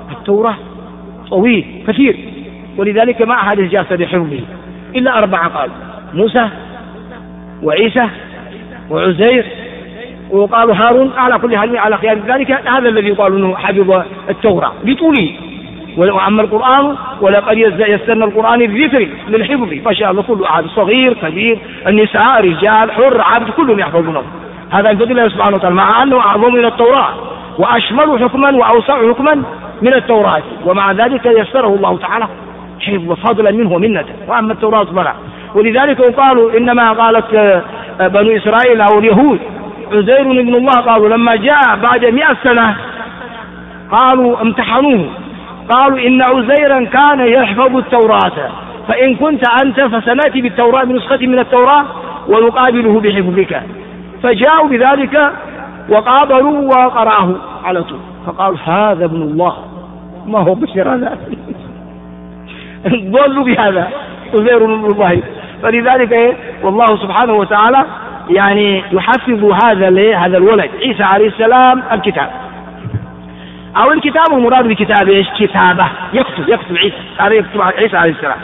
طويل كثير، ولذلك ما أحد جاء بحفظه إلا 4 قال: موسى وعيسى وعزير، وقال هارون، على كل حال على خيار ذلك هذا الذي يقال أنه حفظ التوراة بطوله. وأما القرآن ولقد يسرنا القرآن بالذكر للحفظ، فشاء الله كل أحد، صغير كبير، النساء رجال حر عبد كلهم يحفظونه. هذا من فضل الله سبحانه وتعالى، مع أنه أعظم من التوراة وأشمل حكما وأوسع حكما من التوراة، ومع ذلك يسره الله تعالى حفظ فضلا منه ومنة. وأما التوراة بلا. ولذلك قالوا إنما قالت بنو إسرائيل أو اليهود عزير ابن الله، قالوا لما جاء بعد 100 سنة قالوا امتحنوه، قالوا إن عزيرا كان يحفظ التوراة، فإن كنت أنت فسنأتي بالتوراة بنسخة من التوراة ونقابله بحفظك. فجاءوا بذلك وقابلوا وقرأه على طول، فقالوا هذا ابن الله ما هو بشر هذا ضلوا بهذا عزير ابن الله. فلذلك والله سبحانه وتعالى يعني يحفظ هذا الولد عيسى عليه السلام الكتاب، أو الكتاب المراد بكتاب إيش؟ كتابة، يكتب عيسى، هذا يكتب عيسى عليه السلام.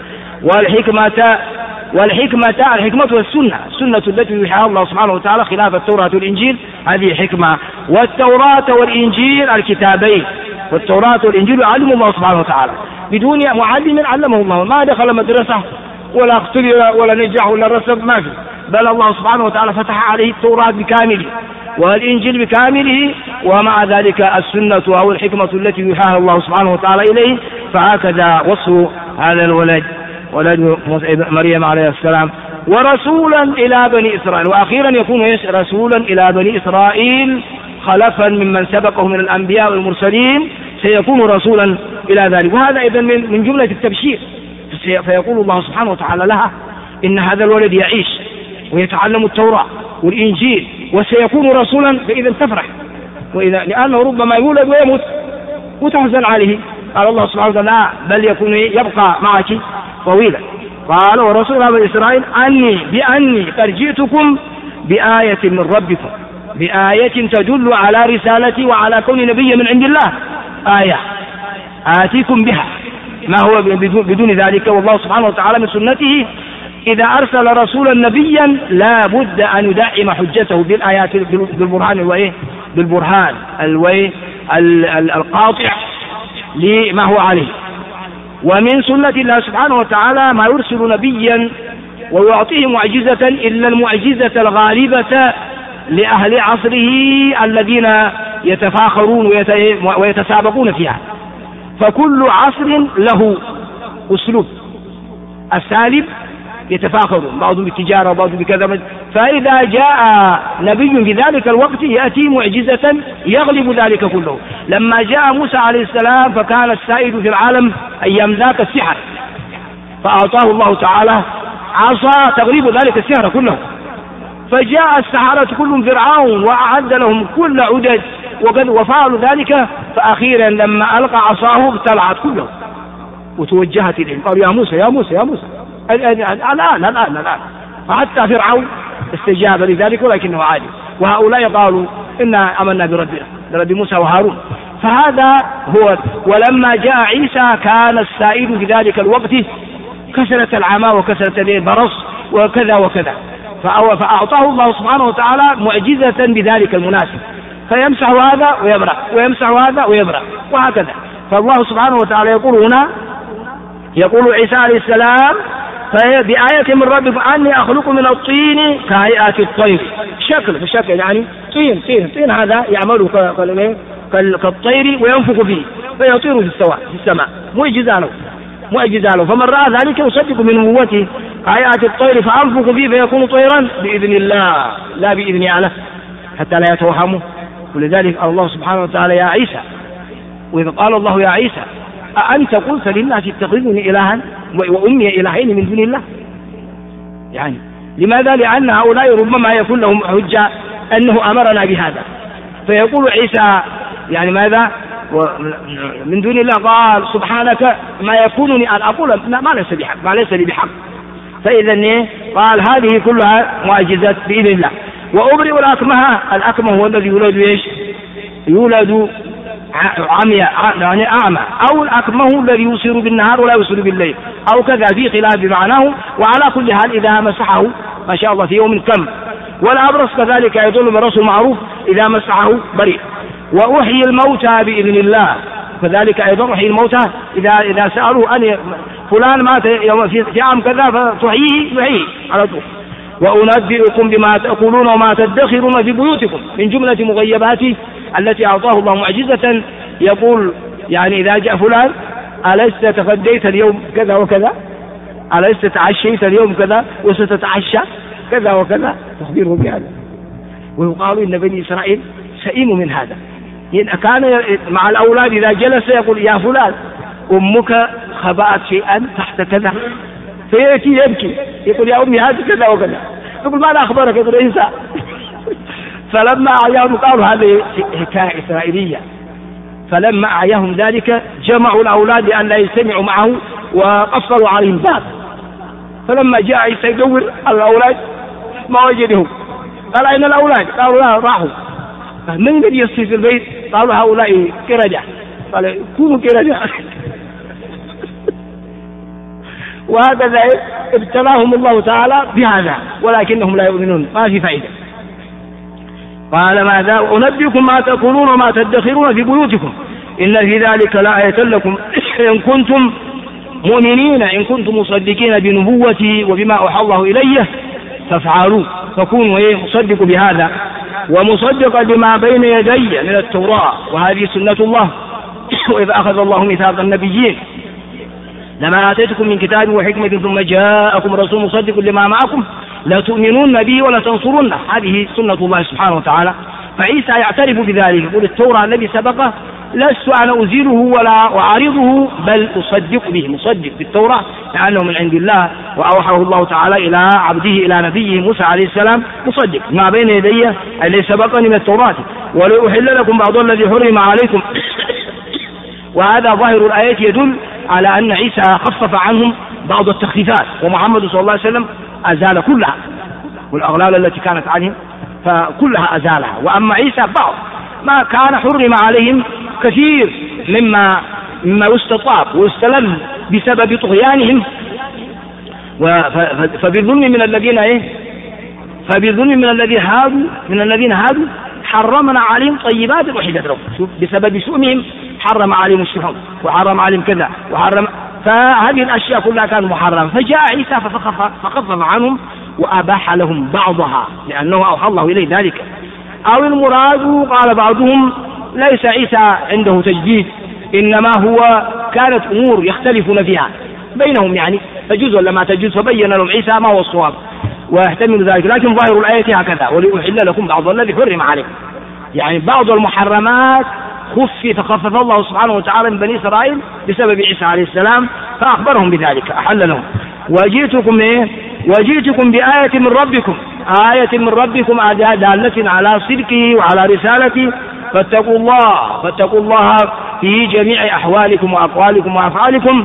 الحكمة والسنة التي يوحيها الله سبحانه وتعالى خلاف التوراة والإنجيل، هذه حكمة. والتوراة والإنجيل الكتابين، والتوراة والإنجيل يعلم الله سبحانه وتعالى بدون معلم علمه الله، ما دخل مدرسة ولا اختبر ولا نجح ولا رسب، ما في، بل الله سبحانه وتعالى فتح عليه التوراة بكامله والإنجيل بكامله، ومع ذلك السنة أو الحكمة التي يوحاها الله سبحانه وتعالى إليه. فهكذا وصف هذا الولد، ولد مريم عليه السلام، ورسولا إلى بني إسرائيل. وأخيرا يكون رسولا إلى بني إسرائيل خلفا ممن سبقه من الأنبياء والمرسلين سيكون رسولا إلى ذلك. وهذا إذن من جملة التبشير. فيقول الله سبحانه وتعالى لها إن هذا الولد يعيش ويتعلم التوراة والإنجيل وسيكون رسولا، فإذا تفرح، لأنه ربما يولد ويموت وتحزن عليه. قال الله سبحانه وتعالى بل يكون يبقى معك طويلا. قال ورسول بني إسرائيل بأني قد جئتكم بآية من ربكم، بآية تدل على رسالتي وعلى كون نبي من عند الله، آية آتيكم بها، ما هو بدون ذلك. والله سبحانه وتعالى من سنته إذا أرسل رسولا نبيا لا بد أن يدعم حجته بالآيات بالبرهان القاطع لما هو عليه. ومن سنة الله سبحانه وتعالى ما يرسل نبيا ويعطيه معجزة إلا المعجزة الغالبة لأهل عصره الذين يتفاخرون ويتسابقون فيها. فكل عصر له أسلوب، السالب يتفاخرون، بعضهم بالتجارة وبعضهم بكذا. فإذا جاء نبي في ذلك الوقت يأتي معجزة يغلب ذلك كله. لما جاء موسى عليه السلام فكان السائد في العالم أيام ذاك السحر، فأعطاه الله تعالى عصا تغلب ذلك السحر كله، فجاء السحرة كلهم فرعون وأعد لهم كل عدد وفعلوا ذلك. فأخيرا لما ألقى عصاه ابتلعت كله وتوجهت إليهم، قالوا يا موسى يا موسى يا موسى الآن. فحتى فرعون استجاب لذلك ولكنه عادي. وهؤلاء قالوا إنا آمنا برب موسى وهارون. فهذا هو. ولما جاء عيسى كان السائد في ذلك الوقت كثرة العمى وكثرة البرص وكذا وكذا، فأعطاه الله سبحانه وتعالى معجزة بذلك المناسب، فيمسح هذا ويبرأ ويمسح هذا ويبرأ وهكذا. فالله سبحانه وتعالى يقول هنا، يقول عيسى عليه السلام بآية من ربك أني أخلق من الطين كهيئة الطير، شكل يعني طين هذا يعمل كالطير وينفخ فيه فيطير في السماء، معجزة له. فمن رأى ذلك يصدق من نبوته كهيئة الطير فأنفخ فيه فيكون طيرا بإذن الله لا بإذن أنا، حتى لا يتوهموا. ولذلك الله سبحانه وتعالى يا عيسى، وإذا قال الله يا عيسى أأنت قلت للناس اتخذوني إلها وأمي إلهين من دون الله؟ يعني لماذا؟ لأن هؤلاء ربما يكون لهم حجة أنه أمرنا بهذا. فيقول عيسى يعني ماذا؟ من دون الله. قال سبحانك ما يكونني أن أقول ما ليس لي بحق. فإذا قال هذه كلها معجزات بإذن الله. وأبرئ الأكمه هو الذي يولد عمياء يعني أعمى، أو الأكمه الذي يبصر بالنهار ولا يبصر بالليل، أو كذا في خلاف بمعناه. وعلى كل حال إذا مسحه ما شاء الله في يوم كم. والأبرص كذلك يدل برسول معروف إذا مسحه بريء. وأحيي الموتى بإذن الله، كذلك أيضا أحيي الموتى إذا سألوا أن فلان مات في عام كذا فتحييه على طول. وأنبئكم بما تأكلون وما تدخرون في بيوتكم من جملة مغيباته التي أعطاه الله معجزة. يقول يعني إذا جاء فلان ألست تغديت اليوم كذا وكذا، ألست تعشيت اليوم كذا وستتعشى كذا وكذا، تخبره بهذا. ويقال إن بني إسرائيل سئيم من هذا، كان مع الأولاد إذا جلس يقول يا فلان أمك خبأت شيئا تحت كذا، فيأتي يبكي يقول يا أمي هذا كذا وكذا، يقول ماذا أخبرك؟ يقول عيسى. فلما أعياهم قالوا هذه حكاية إسرائيلية، فلما أعياهم ذلك جمعوا الأولاد لأن لا يجتمعوا معه وقفلوا عليهم باب. فلما جاء عيسى يدور الأولاد ما وجدهم، قال أين الأولاد؟ قالوا لا راحوا. من الذي يصير في البيت؟ قالوا هؤلاء كردة. قال كونوا كردة. وهكذا ابتلاهم الله تعالى بهذا ولكنهم لا يؤمنون، ما في فائدة. قال ماذا؟ أنبئكم ما تأكلون وما تدخرون في بيوتكم إن في ذلك لآية لكم إن كنتم مؤمنين، إن كنتم مصدقين بنبوتي وبما أوحى الله إليه فافعلوا، فكونوا مصدق بهذا ومصدقا بما بين يدي من التوراة، وهذه سنة الله. وإذا أخذ الله ميثاق النبيين لما آتيتكم من كتاب وحكمة ثم جاءكم رسول مصدق لما معكم لا تؤمنون به ولا تنصرونه، هذه سنة الله سبحانه وتعالى. فعيسى يعترف بذلك، يقول التوراة الذي سبقه لست أنا أزيله ولا أعارضه بل أصدق به، مصدق بالتوراة لأنه من عند الله وأوحاه الله تعالى إلى عبده إلى نبيه موسى عليه السلام، مصدق ما بين يدي الذي سبقني من التوراة ولأحل لكم بعض الذي حرم عليكم. وهذا ظاهر الآية يدل على أن عيسى خفف عنهم بعض التخفيفات، ومحمد صلى الله عليه وسلم أزال كلها، والأغلال التي كانت عليهم فكلها أزالها. وأما عيسى بعض ما كان حرم عليهم كثير مما يستطاب ويستلم بسبب طغيانهم، فبالظلم من الذين هادوا حرمنا عليهم طيبات أحلت لهم، بسبب شؤمهم حرم عليهم الشحوم وحرم عليهم كذا فهذه الأشياء كلها كانت محرمة. فجاء عيسى فخفف عنهم وأباح لهم بعضها لأنه أوحى الله إليه ذلك. أو المراد قال بعضهم ليس عيسى عنده تجديد، إنما هو كانت أمور يختلفون فيها بينهم، يعني تجوز ولا ما تجوز، فبين لهم عيسى ما هو الصواب ويحتمل ذلك. لكن ظاهر الآية هكذا ولأحل لكم بعض الذي حرم عليكم، يعني بعض المحرمات فخفف الله سبحانه وتعالى من بني إسرائيل بسبب عيسى عليه السلام فأخبرهم بذلك أحل لهم. وجئتكم بآية من ربكم، آية من ربكم دالة على صدقه وعلى رسالته، فاتقوا الله في جميع أحوالكم وأقوالكم وأفعالكم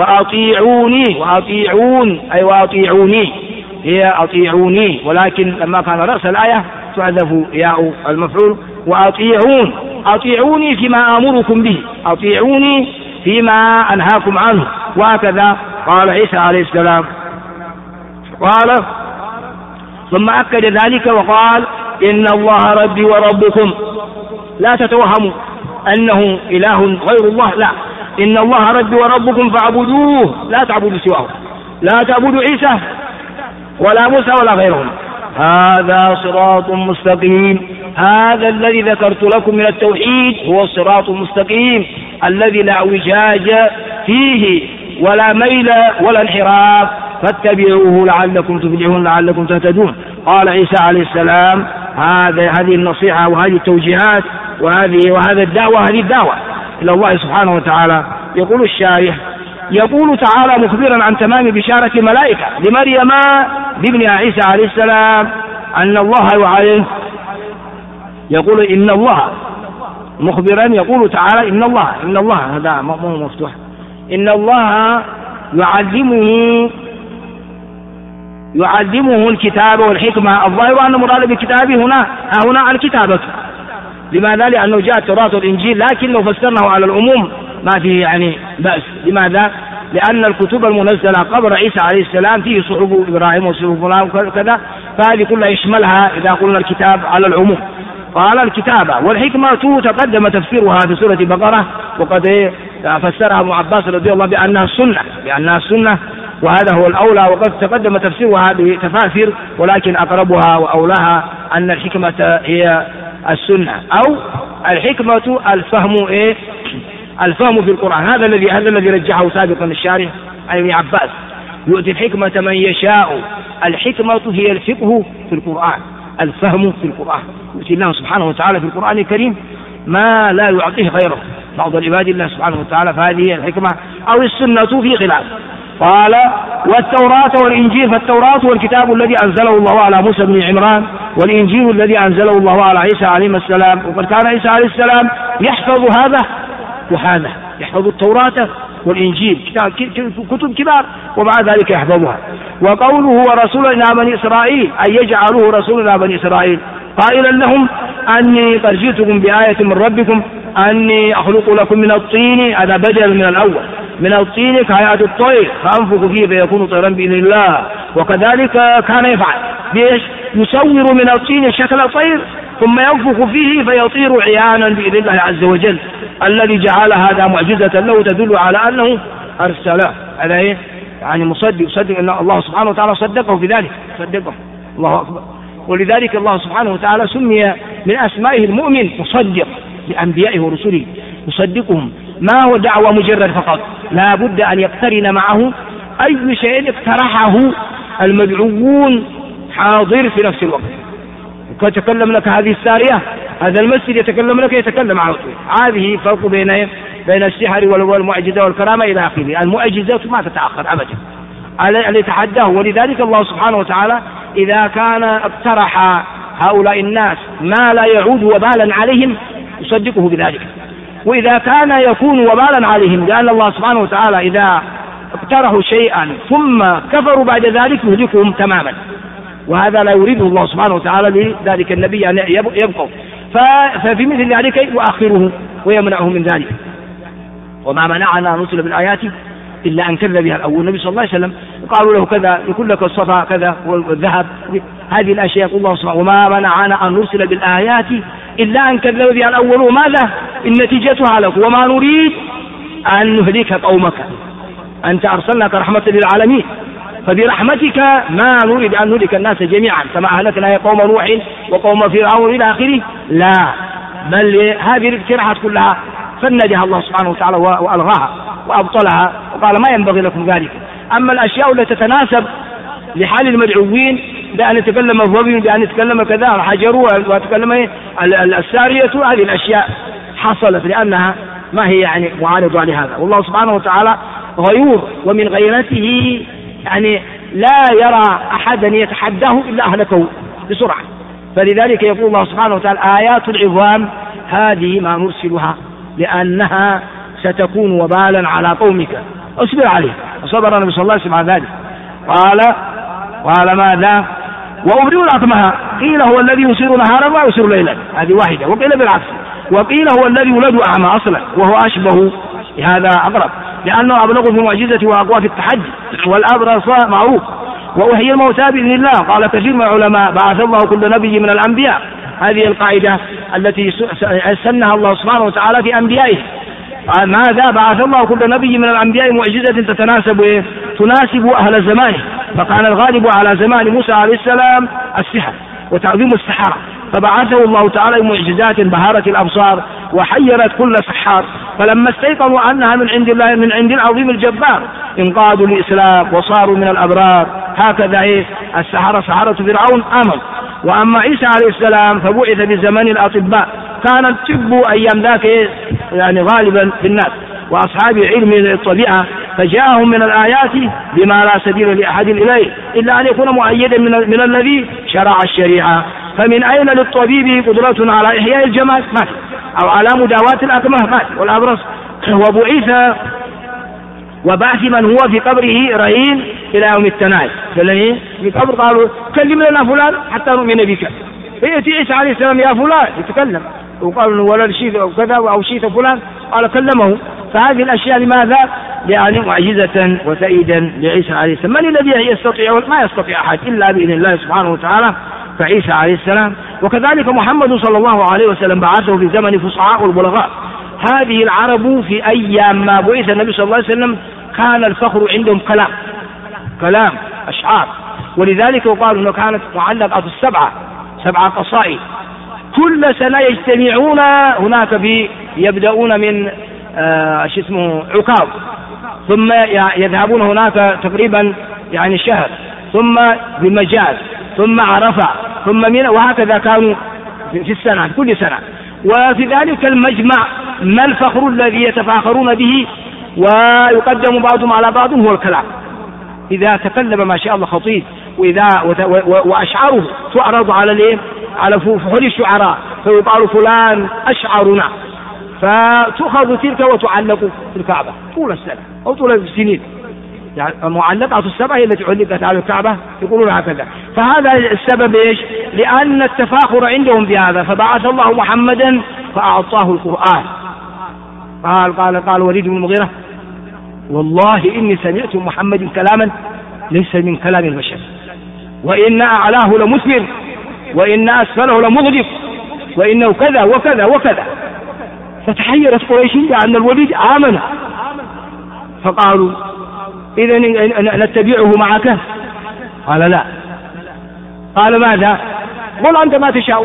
وأطيعوني هي أطيعوني، ولكن لما كان رأس الآية تحذف ياء المفعول أطيعوني فيما آمركم به، أطيعوني فيما أنهاكم عنه. وهكذا قال عيسى عليه السلام. قال ثم أكد ذلك وقال إن الله ربي وربكم، لا تتوهموا أنه إله غير الله، لا، إن الله ربي وربكم فاعبدوه، لا تعبدوا سواه، لا تعبدوا عيسى ولا موسى ولا غيرهم، هذا صراط مستقيم. هذا الذي ذكرت لكم من التوحيد هو الصراط المستقيم الذي لا اعوجاج فيه ولا ميل ولا انحراف، فاتبعوه لعلكم تفلحون لعلكم تهتدون. قال عيسى عليه السلام هذه النصيحة وهذه التوجيهات وهذه الدعوة إلى الله سبحانه وتعالى. يقول الشارح يقول تعالى مخبرا عن تمام بشارة الملائكة لمريم بابن عيسى عليه السلام أن الله يعلم، يقول إن الله مخبرا، يقول تعالى إن الله هذا مو مفتوح، إن الله يعلمه الكتاب والحكمة. الظاهر أن مراد بالكتاب هنا الكتابة. لماذا؟ لأنه جاء التوراة والإنجيل، لكن لو فسرناه على العموم ما فيه يعني بأس. لماذا؟ لأن الكتب المنزلة قبل عيسى عليه السلام فيه صحف إبراهيم وصحف فلان وكذا، فهذه كلها يشملها إذا قلنا الكتاب على العموم. قال الكتابة والحكمة تقدم تفسيرها في سورة البقرة، وقد فسرها ابن عباس رضي الله بأنها السنة، وهذا هو الأولى، وقد تقدم تفسيرها بتفاسير، ولكن أقربها وأولاها أن الحكمة هي السنة، أو الحكمة الفهم في القرآن. هذا الذي رجحه سابقا الشارح عن ابن عباس، يؤتي الحكمة من يشاء. الحكمة هي الفقه في القرآن، الفهم في القرآن. يؤتي الله سبحانه وتعالى في القرآن الكريم ما لا يعطيه غيره بعض العباد الله سبحانه وتعالى، فهذه هي الحكمة أو السنة في خلاف. قال والتوراة والإنجيل، فالتوراة والكتاب الذي أنزله الله على موسى بن عمران، والإنجيل الذي أنزله الله على عيسى عليه السلام. وقد كان عيسى عليه السلام يحفظ هذا وهذا، يحفظ التوراة والإنجيل، كتب كبار، ومع ذلك يحفظها. وقوله ورسول إلى بني إسرائيل أي يجعله رسول إلى بني إسرائيل قائلا لهم أني قد جئتكم بآية من ربكم أني أخلق لكم من الطين، هذا بدل من الأول، من الطين كهيئة الطير فأنفخ فيه فيكون طيرا بإذن الله. وكذلك كان يفعل، يصور من الطين شكل الطير ثم ينفخ فيه فيطير عيانا بإذن الله عز وجل، الذي جعل هذا معجزة له تدل على أنه أرسله. هذا يعني يصدق أن الله سبحانه وتعالى صدقه في ذلك، صدقه الله أكبر. ولذلك الله سبحانه وتعالى سمي من أسمائه المؤمن مصدق لأنبيائه ورسله، يصدقهم. ما هو دعوة مجرد فقط، لا بد أن يقترن معه أي شيء اقترحه المدعوون حاضر في نفس الوقت. وقد تكلم لك هذه السارية هذا المسجد يتكلم لك يتكلم على طول. هذه فرق بين السحر والمعجزة والكرامة إلى آخره. المعجزات ما تتأخر أبدا اللي يتحداه. ولذلك الله سبحانه وتعالى إذا كان اقترح هؤلاء الناس ما لا يعود وبالا عليهم يصدقه بذلك، وإذا كان يكون وبالا عليهم لأن الله سبحانه وتعالى إذا اقترحوا شيئا ثم كفروا بعد ذلك يهلكهم تماما، وهذا لا يريده الله سبحانه وتعالى لذلك النبي أن يبقوا. ففي مثل ذلك يؤخره ويمنعه من ذلك. وما منعنا أن نرسل بالآيات إلا أن كذب بها الأول. النبي صلى الله عليه وسلم قالوا له كذا يقول لك الصفا كذا والذهب هذه الأشياء، يقول الله سبحانه وما منعنا أن نرسل بالآيات إلا أن كذب بها الأول. وماذا النتيجة هلك وما نريد أن نهلك قومك أنت أرسلناك رحمة للعالمين، فبرحمتك ما نريد أن نهلك الناس جميعا كما أهلكنا قوم نوح وقوم فرعون إلى آخره، لا، بل هذه الاقتراحات كلها فندها الله سبحانه وتعالى وألغاها وأبطلها وقال ما ينبغي لكم ذلك. أما الأشياء التي تتناسب لحال المدعوين بأن يتكلم الظبي بأن يتكلم كذا الحجر ويتكلم السارية، هذه الأشياء حصلت لأنها ما هي يعني معارضة لهذا. والله سبحانه وتعالى غيور ومن غيرته يعني لا يرى أحدا يتحداه إلا أهلكه بسرعة. فلذلك يقول الله سبحانه وتعالى آيات العظام هذه ما نرسلها لأنها ستكون وبالا على قومك اصبر عليه. وصبر النبي صلى الله عليه وسلم على ذلك. قال ماذا؟ وأبرئ الأكمه قيل هو الذي يصير نهارا ويصير ليلا، هذه واحدة، وقيل بالعكس، وقيل هو الذي يولد أعمى أصلا وهو أشبه هذا أقرب لأنه أبلغ في معجزة وأقوى في التحدي والأبرص معروف. وأحيي الموتى بإذن الله قال كثير من العلماء بعث الله كل نبي من الأنبياء، هذه القاعدة التي سنها الله سبحانه وتعالى في أنبيائه. ماذا؟ بعث الله كل نبي من الأنبياء معجزة تناسب أهل زمانه، فكان الغالب على زمان موسى عليه السلام السحر وتعظيم السحرة، فبعثه الله تعالى معجزات بهارت الأبصار وحيرت كل سحار، فلما استيقنوا أنها من عند الله من عند العظيم الجبار انقادوا للإسلام وصاروا من الأبرار. هكذا السحرة سحرة فرعون آمن. وأما عيسى عليه السلام فبعث بزمن الأطباء، كان الطب أيام ذاك يعني غالبا في الناس وأصحاب علم الطبيعة، فجاءهم من الآيات بما لا سبيل لأحد إليه إلا أن يكون مؤيدا من الذي شرع الشريعة. فمن أين للطبيب قدرة على إحياء الجماد؟ ما في، أو على مداواة الأكمه ما في والأبرص. وبعث وبعث من هو في قبره رهين إلى يوم التناد، في قبر قالوا كلم لنا فلان حتى نؤمن بك، فيأتي عيسى عليه السلام يا فلان يتكلم، وقالوا ولا شيء أو كذا أو شيء فلان قال كلمه. فهذه الأشياء لماذا؟ يعني معجزة وتأييدا لعيسى عليه السلام. من الذي يستطيع؟ ما يستطيع أحد إلا بإذن الله سبحانه وتعالى، فعيسى عليه السلام. وكذلك محمد صلى الله عليه وسلم بعثه في زمن فصحاء والبلغاء. هذه العرب في أيام ما بعث النبي صلى الله عليه وسلم كان الفخر عندهم كلام أشعار، ولذلك قالوا أنه كانت معلقة 7 قصائد كل سنة يجتمعون هناك يبدأون من عكاظ، ثم يذهبون هناك تقريبا يعني شهر، ثم بمجاز، ثم عرفة، ثم من، وهكذا كانوا في السنة كل سنة. وفي ذلك المجمع ما الفخر الذي يتفاخرون به ويقدم بعضهم على بعض هو الكلام. إذا تكلم ما شاء الله خطيب وأشعاره تعرض على فحول الشعراء فيقال فلان أشعرنا، فتؤخذ تلك وتعلق في الكعبة طول السنة أو طول السنين. يعني المعلقة 7 هي التي علقت على الكعبة يقولون هكذا. فهذا السبب إيش؟ لأن التفاخر عندهم بهذا، فبعث الله محمدا فأعطاه القرآن. قال وليد بن المغيرة والله إني سمعت محمد كلاما ليس من كلام البشر، وإن أعلاه لمثمر وإن أسفله لمغدق وإنه كذا وكذا وكذا. فتحيرت قريش لأن الوليد آمن، فقالوا إذن نتبعه معك؟ قال لا. قال ماذا؟ قل أنت ما تشاء.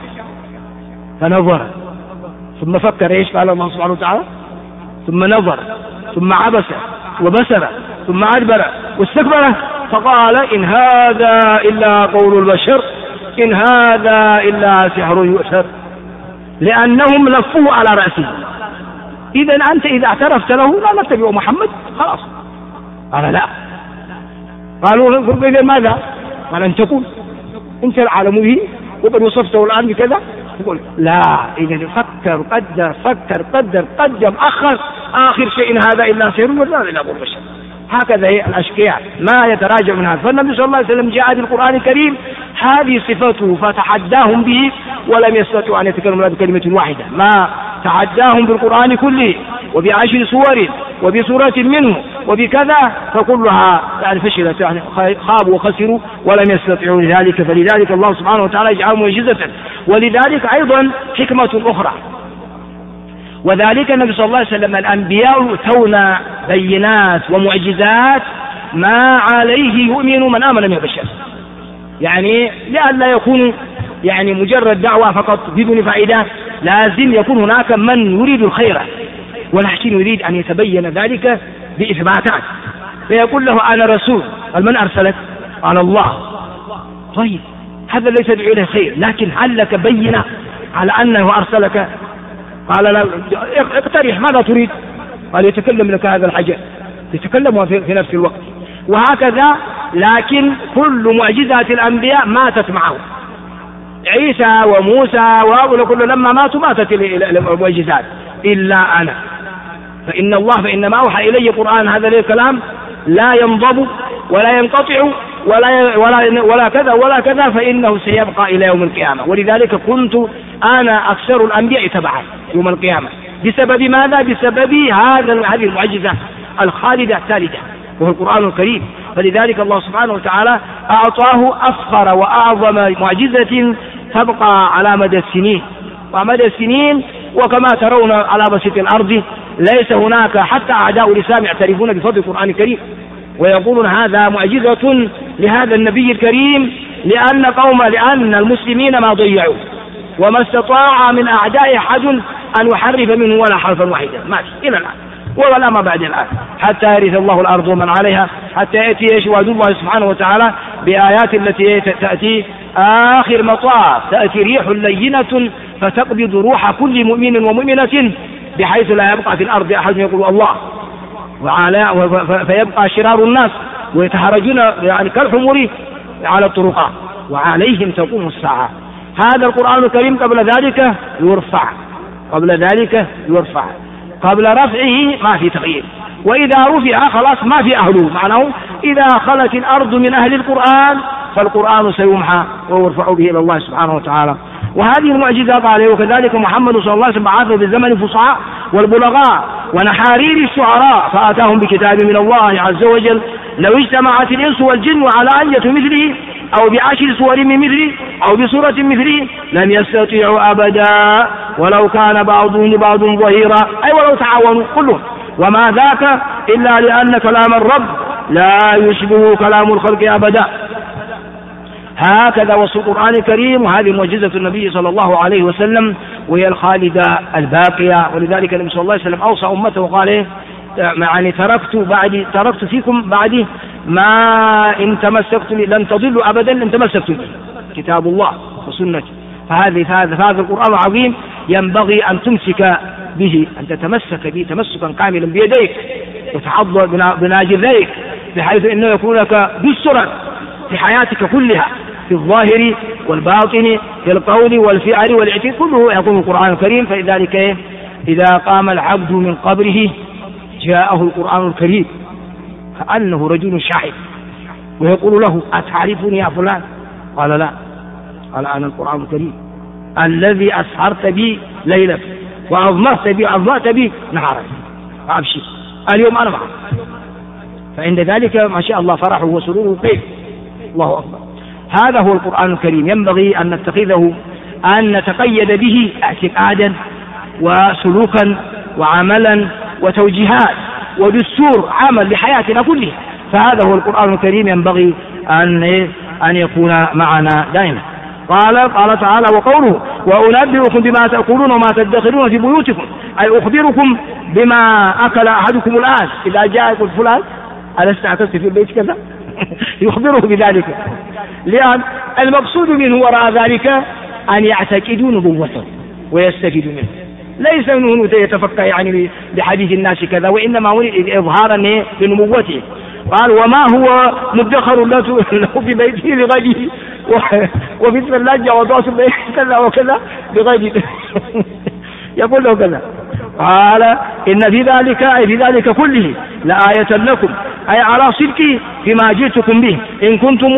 فنظر ثم فكر إيش قال الله سبحانه وتعالى، ثم نظر ثم عبس وبسر ثم أدبر واستكبر فقال إن هذا إلا قول البشر إن هذا إلا سحر يؤثر. لأنهم لفوه على رأسه. إذا أنت إذا اعترفت له لا نتبع محمد خلاص. قال لا. قالوا إذا ماذا؟ قال أن تقول أنت العالم به وقد وصفته الآن بكذا. يقول لا، إذا فكر قدر قدم أخر، آخر شيء هذا إلا سير ولا إلا أبو البشر. هكذا هي الأشقياء ما يتراجع من هذا. فالنبي صلى الله عليه وسلم جاء بالقرآن الكريم هذه صفته فتحداهم به ولم يستطيعوا أن يتكلموا بكلمة واحدة. ما تحداهم بالقرآن كله وب10 سور وبسورة منه وبكذا، فكلها يعني فشلت، يعني خابوا وخسروا ولم يستطيعوا ذلك. فلذلك الله سبحانه وتعالى يجعل معجزة. ولذلك أيضا حكمة أخرى، وذلك النبي صلى الله عليه وسلم الأنبياء يؤتون بينات ومعجزات ما عليه يؤمن من آمن من البشر، يعني لئلا يكون يعني مجرد دعوة فقط بدون فائدة، لازم يكون هناك من يريد الخير ولكن يريد أن يتبين ذلك بإثباتات. فيقول له أنا رسول. قال من أرسلك؟ قال الله. طيب هذا ليس يدعو إليه خير، لكن هل لك بينة على أنه أرسلك؟ قال لا. اقترح ماذا تريد؟ قال يتكلم لك هذا الحجر، يتكلم في نفس الوقت. وهكذا، لكن كل معجزات الأنبياء ماتت معه. عيسى وموسى وهؤلاء كل لما ماتوا ماتت المعجزات إلا أنا، فإنما أوحى إلي قرآن هذا الكلام لا ينضب ولا ينقطع ولا كذا ولا كذا، فإنه سيبقى إلى يوم القيامة. ولذلك كنت أنا أكثر الأنبياء تبعا يوم القيامة. بسبب ماذا؟ بسبب هذه المعجزة الخالدة الثالثة وهو القرآن الكريم. فلذلك الله سبحانه وتعالى أعطاه أفخر وأعظم معجزة تبقى على مدى السنين ومدى السنين. وكما ترون على بسيط الأرض ليس هناك حتى أعداء الإسلام يعترفون بفضل القرآن الكريم ويقولون هذا معجزة لهذا النبي الكريم، لأن المسلمين ما ضيعوا وما استطاع من أعداء أحد أن يحرف منه ولا حرفا واحدا، ما في إلى الآن ولا ما بعد الآن، حتى يرث الله الأرض ومن عليها، حتى يأتي وعد الله سبحانه وتعالى بآيات التي تأتي آخر مطاف. تأتي ريح لينة فتقبض روح كل مؤمن ومؤمنة بحيث لا يبقى في الأرض أحد يقول الله، فيبقى شرار الناس ويتحرجون يعني كالحمر على الطرقات وعليهم تقوم الساعة. هذا القرآن الكريم قبل ذلك يرفع، قبل رفعه ما في تغيير، وإذا رفع خلاص ما في أهله. معناه إذا خلت الأرض من أهل القرآن فالقرآن سيمحى ويرفع به إلى الله سبحانه وتعالى. وهذه المعجزات عليه. وكذلك محمد صلى الله عليه وسلم بعثه بالزمن الفصحاء والبلغاء ونحارير الشعراء، فآتاهم بكتاب من الله عز وجل لو اجتمعت الإنس والجن على أن يأتوا مثله أو ب10 سور من مثله أو بسورة مثله لم يستطيعوا أبدا ولو كان بعضهم لبعض ظهيرا، أي ولو تعاونوا كلهم. وما ذاك إلا لأن كلام الرب لا يشبه كلام الخلق أبدا. هكذا وصف القرآن الكريم. وهذه معجزة النبي صلى الله عليه وسلم وهي الخالدة الباقية. ولذلك النبي صلى الله عليه وسلم أوصى أمته وقال يعني تركت فيكم بعدي ما إن تمسكتم لن تضلوا أبدا إن تمسكتم به، كتاب الله وسنته. فهذا القرآن العظيم ينبغي أن تمسك به، أن تتمسك به تمسكا كاملا بيديك وتعض بناجذيك بحيث إنه يكون لك دسترا في حياتك كلها، في الظاهر والباطن، في القول والفعل والاعتقاد، كله يكون القرآن الكريم. فلذلك إذا قام العبد من قبره جاءه القرآن الكريم كأنه رجل شاحب ويقول له أتعرفني يا فلان؟ قال لا. قال أنا القرآن الكريم الذي أسهرت بي ليلة وأظمأت بي نهارا، فأبشر اليوم أنا معك. فعند ذلك ما شاء الله فرحه وسروره كيف. الله أكبر. هذا هو القرآن الكريم، ينبغي أن نتخذه أن نتقيد به اعتقادا وسلوكا وعملا وتوجيهات ودستور عمل لحياتنا كلها. فهذا هو القرآن الكريم ينبغي أن يكون معنا دائما. قال تعالى وقوله وأنبئكم بما تأكلون وما تدخرون في بيوتكم، أي أخبركم بما أكل أحدكم الآن إذا جاء يقول فلان ألست أكلت في البيت كذا يخبره بذلك، لأن المقصود منه وراء ذلك أن يعتقدوا نبوته ويستفيد منه، ليس منه يتفكر يعني بحديث الناس كذا، وإنما ولد إظهارا لنبوته. قال وما هو مدخر له في بيته لغده وفي الثلاجة وضعت كذا وكذا لغده يقول له كذا. قال إن في ذلك أي في ذلك كله لآية لكم، أي على صدقي فيما جئتكم به، إن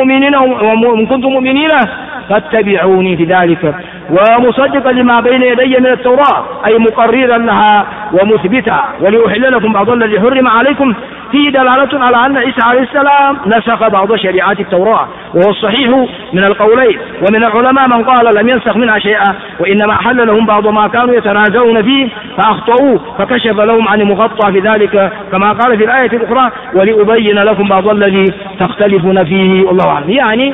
كنتم مؤمنين فاتبعوني في ذلك، ومصدقا لما بين يدي من التوراة، أي مقررا لها ومثبتا، ولأحل لكم بعض الذي حرم عليكم، فيه دلالة على أن عيسى عليه السلام نسخ بعض شريعات التوراة، وهو الصحيح من القولين. ومن العلماء من قال لم ينسخ منها شيئا، وإنما حل لهم بعض ما كانوا يتنازعون فيه فأخطأوه، فكشف لهم عن المغطى في ذلك كما قال في الآية الأخرى ولأبين لكم بعض الذي تختلفون فيه والله أعلم. يعني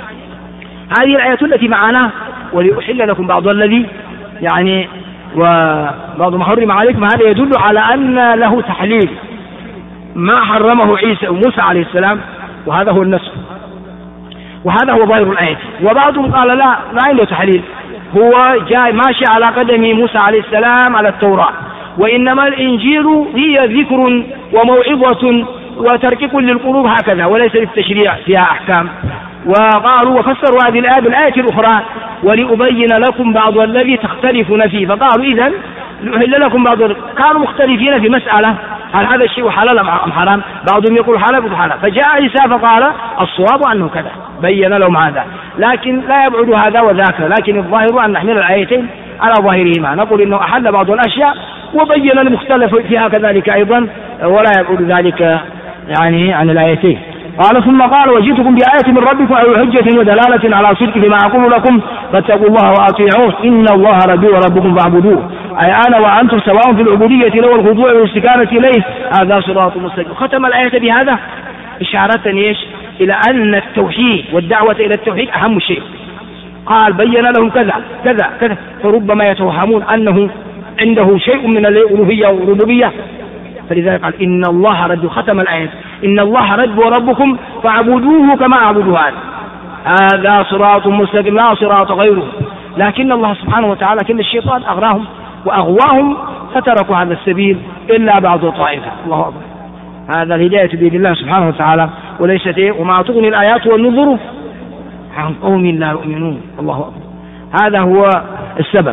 هذه الآية التي معنا ولأحل لكم بعض الذي يعني وبعض ما حرم عليكم، هذا يدل على أن له تحليل ما حرمه عيسى وموسى عليه السلام، وهذا هو النسخ، وهذا هو ظاهر الآية. وبعضهم قال لا عنده تحليل، هو جاء ماشي على قدم موسى عليه السلام على التوراة، وإنما الإنجيل هي ذكر وموعظة وتركيك للقلوب هكذا، وليس للتشريع فيها أحكام. وقالوا وفسروا هذه الآية بالآية الأخرى ولأبين لكم بعض الذي تختلفون فيه، فقالوا إذن لأحل لكم بعض، كانوا مختلفين في مسألة هل هذا الشيء حلال أم حرام، بعضهم يقول حلال وحلال، فجاء عيسى فقال الصواب أنه كذا، بين لهم هذا، لكن لا يبعد هذا وذاك، لكن الظاهر أن نحمل الآيتين على ظاهرهما، نقول إنه أحل بعض الأشياء وبين المختلف فيها كذلك أيضا، ولا يبعد ذلك يعني عن الآيتين. قال ثم قال وجئتكم بآية من ربكم أو حجة ودلالة على صدق فيما أقول لكم فاتقوا الله وأطيعون إن الله ربي وربكم فاعبدوه، أي أنا وأنتم سواء في العبودية له والخضوع والاستكانة إليه، هذا صراط مستقيم. ختم الآية بهذا إشارة إلى أن التوحيد والدعوة إلى التوحيد أهم شيء. قال بين لهم كذا كذا كذا، فربما يتوهمون أنه عنده شيء من الألوهية والربوبية، فلذلك قال إن الله رب، ختم الآية إن الله رب وربكم فاعبدوه كما أعبد هذا صراط مستقيم لا صراط غيره. لكن الله سبحانه وتعالى كن الشيطان أغراهم وأغواهم فتركوا هذا السبيل إلا بعض طائفة. الله أكبر. هذا الهداية بيد الله سبحانه وتعالى، وليست وما تغني الآيات والنذر عن قوم لا يؤمنون. الله أكبر. هذا هو السبب.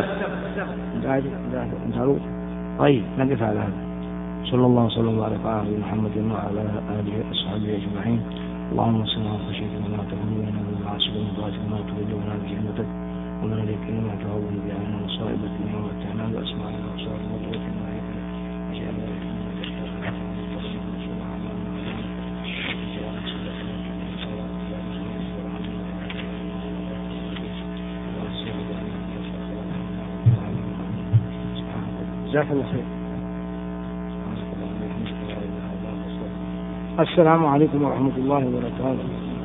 طيب نقف على هذا. صلى الله وسلم وبارك على محمد وعلى آله وأصحابه أجمعين. اللهم صل على خشيتك وما تهون من العاصي ومن ما تولون بجنتك ومن اليقين ما تهون بأن مصائب الدنيا ومتعنا بأسماعنا وأبصارنا وقوتنا جزاك الله خير. السلام عليكم ورحمة الله وبركاته.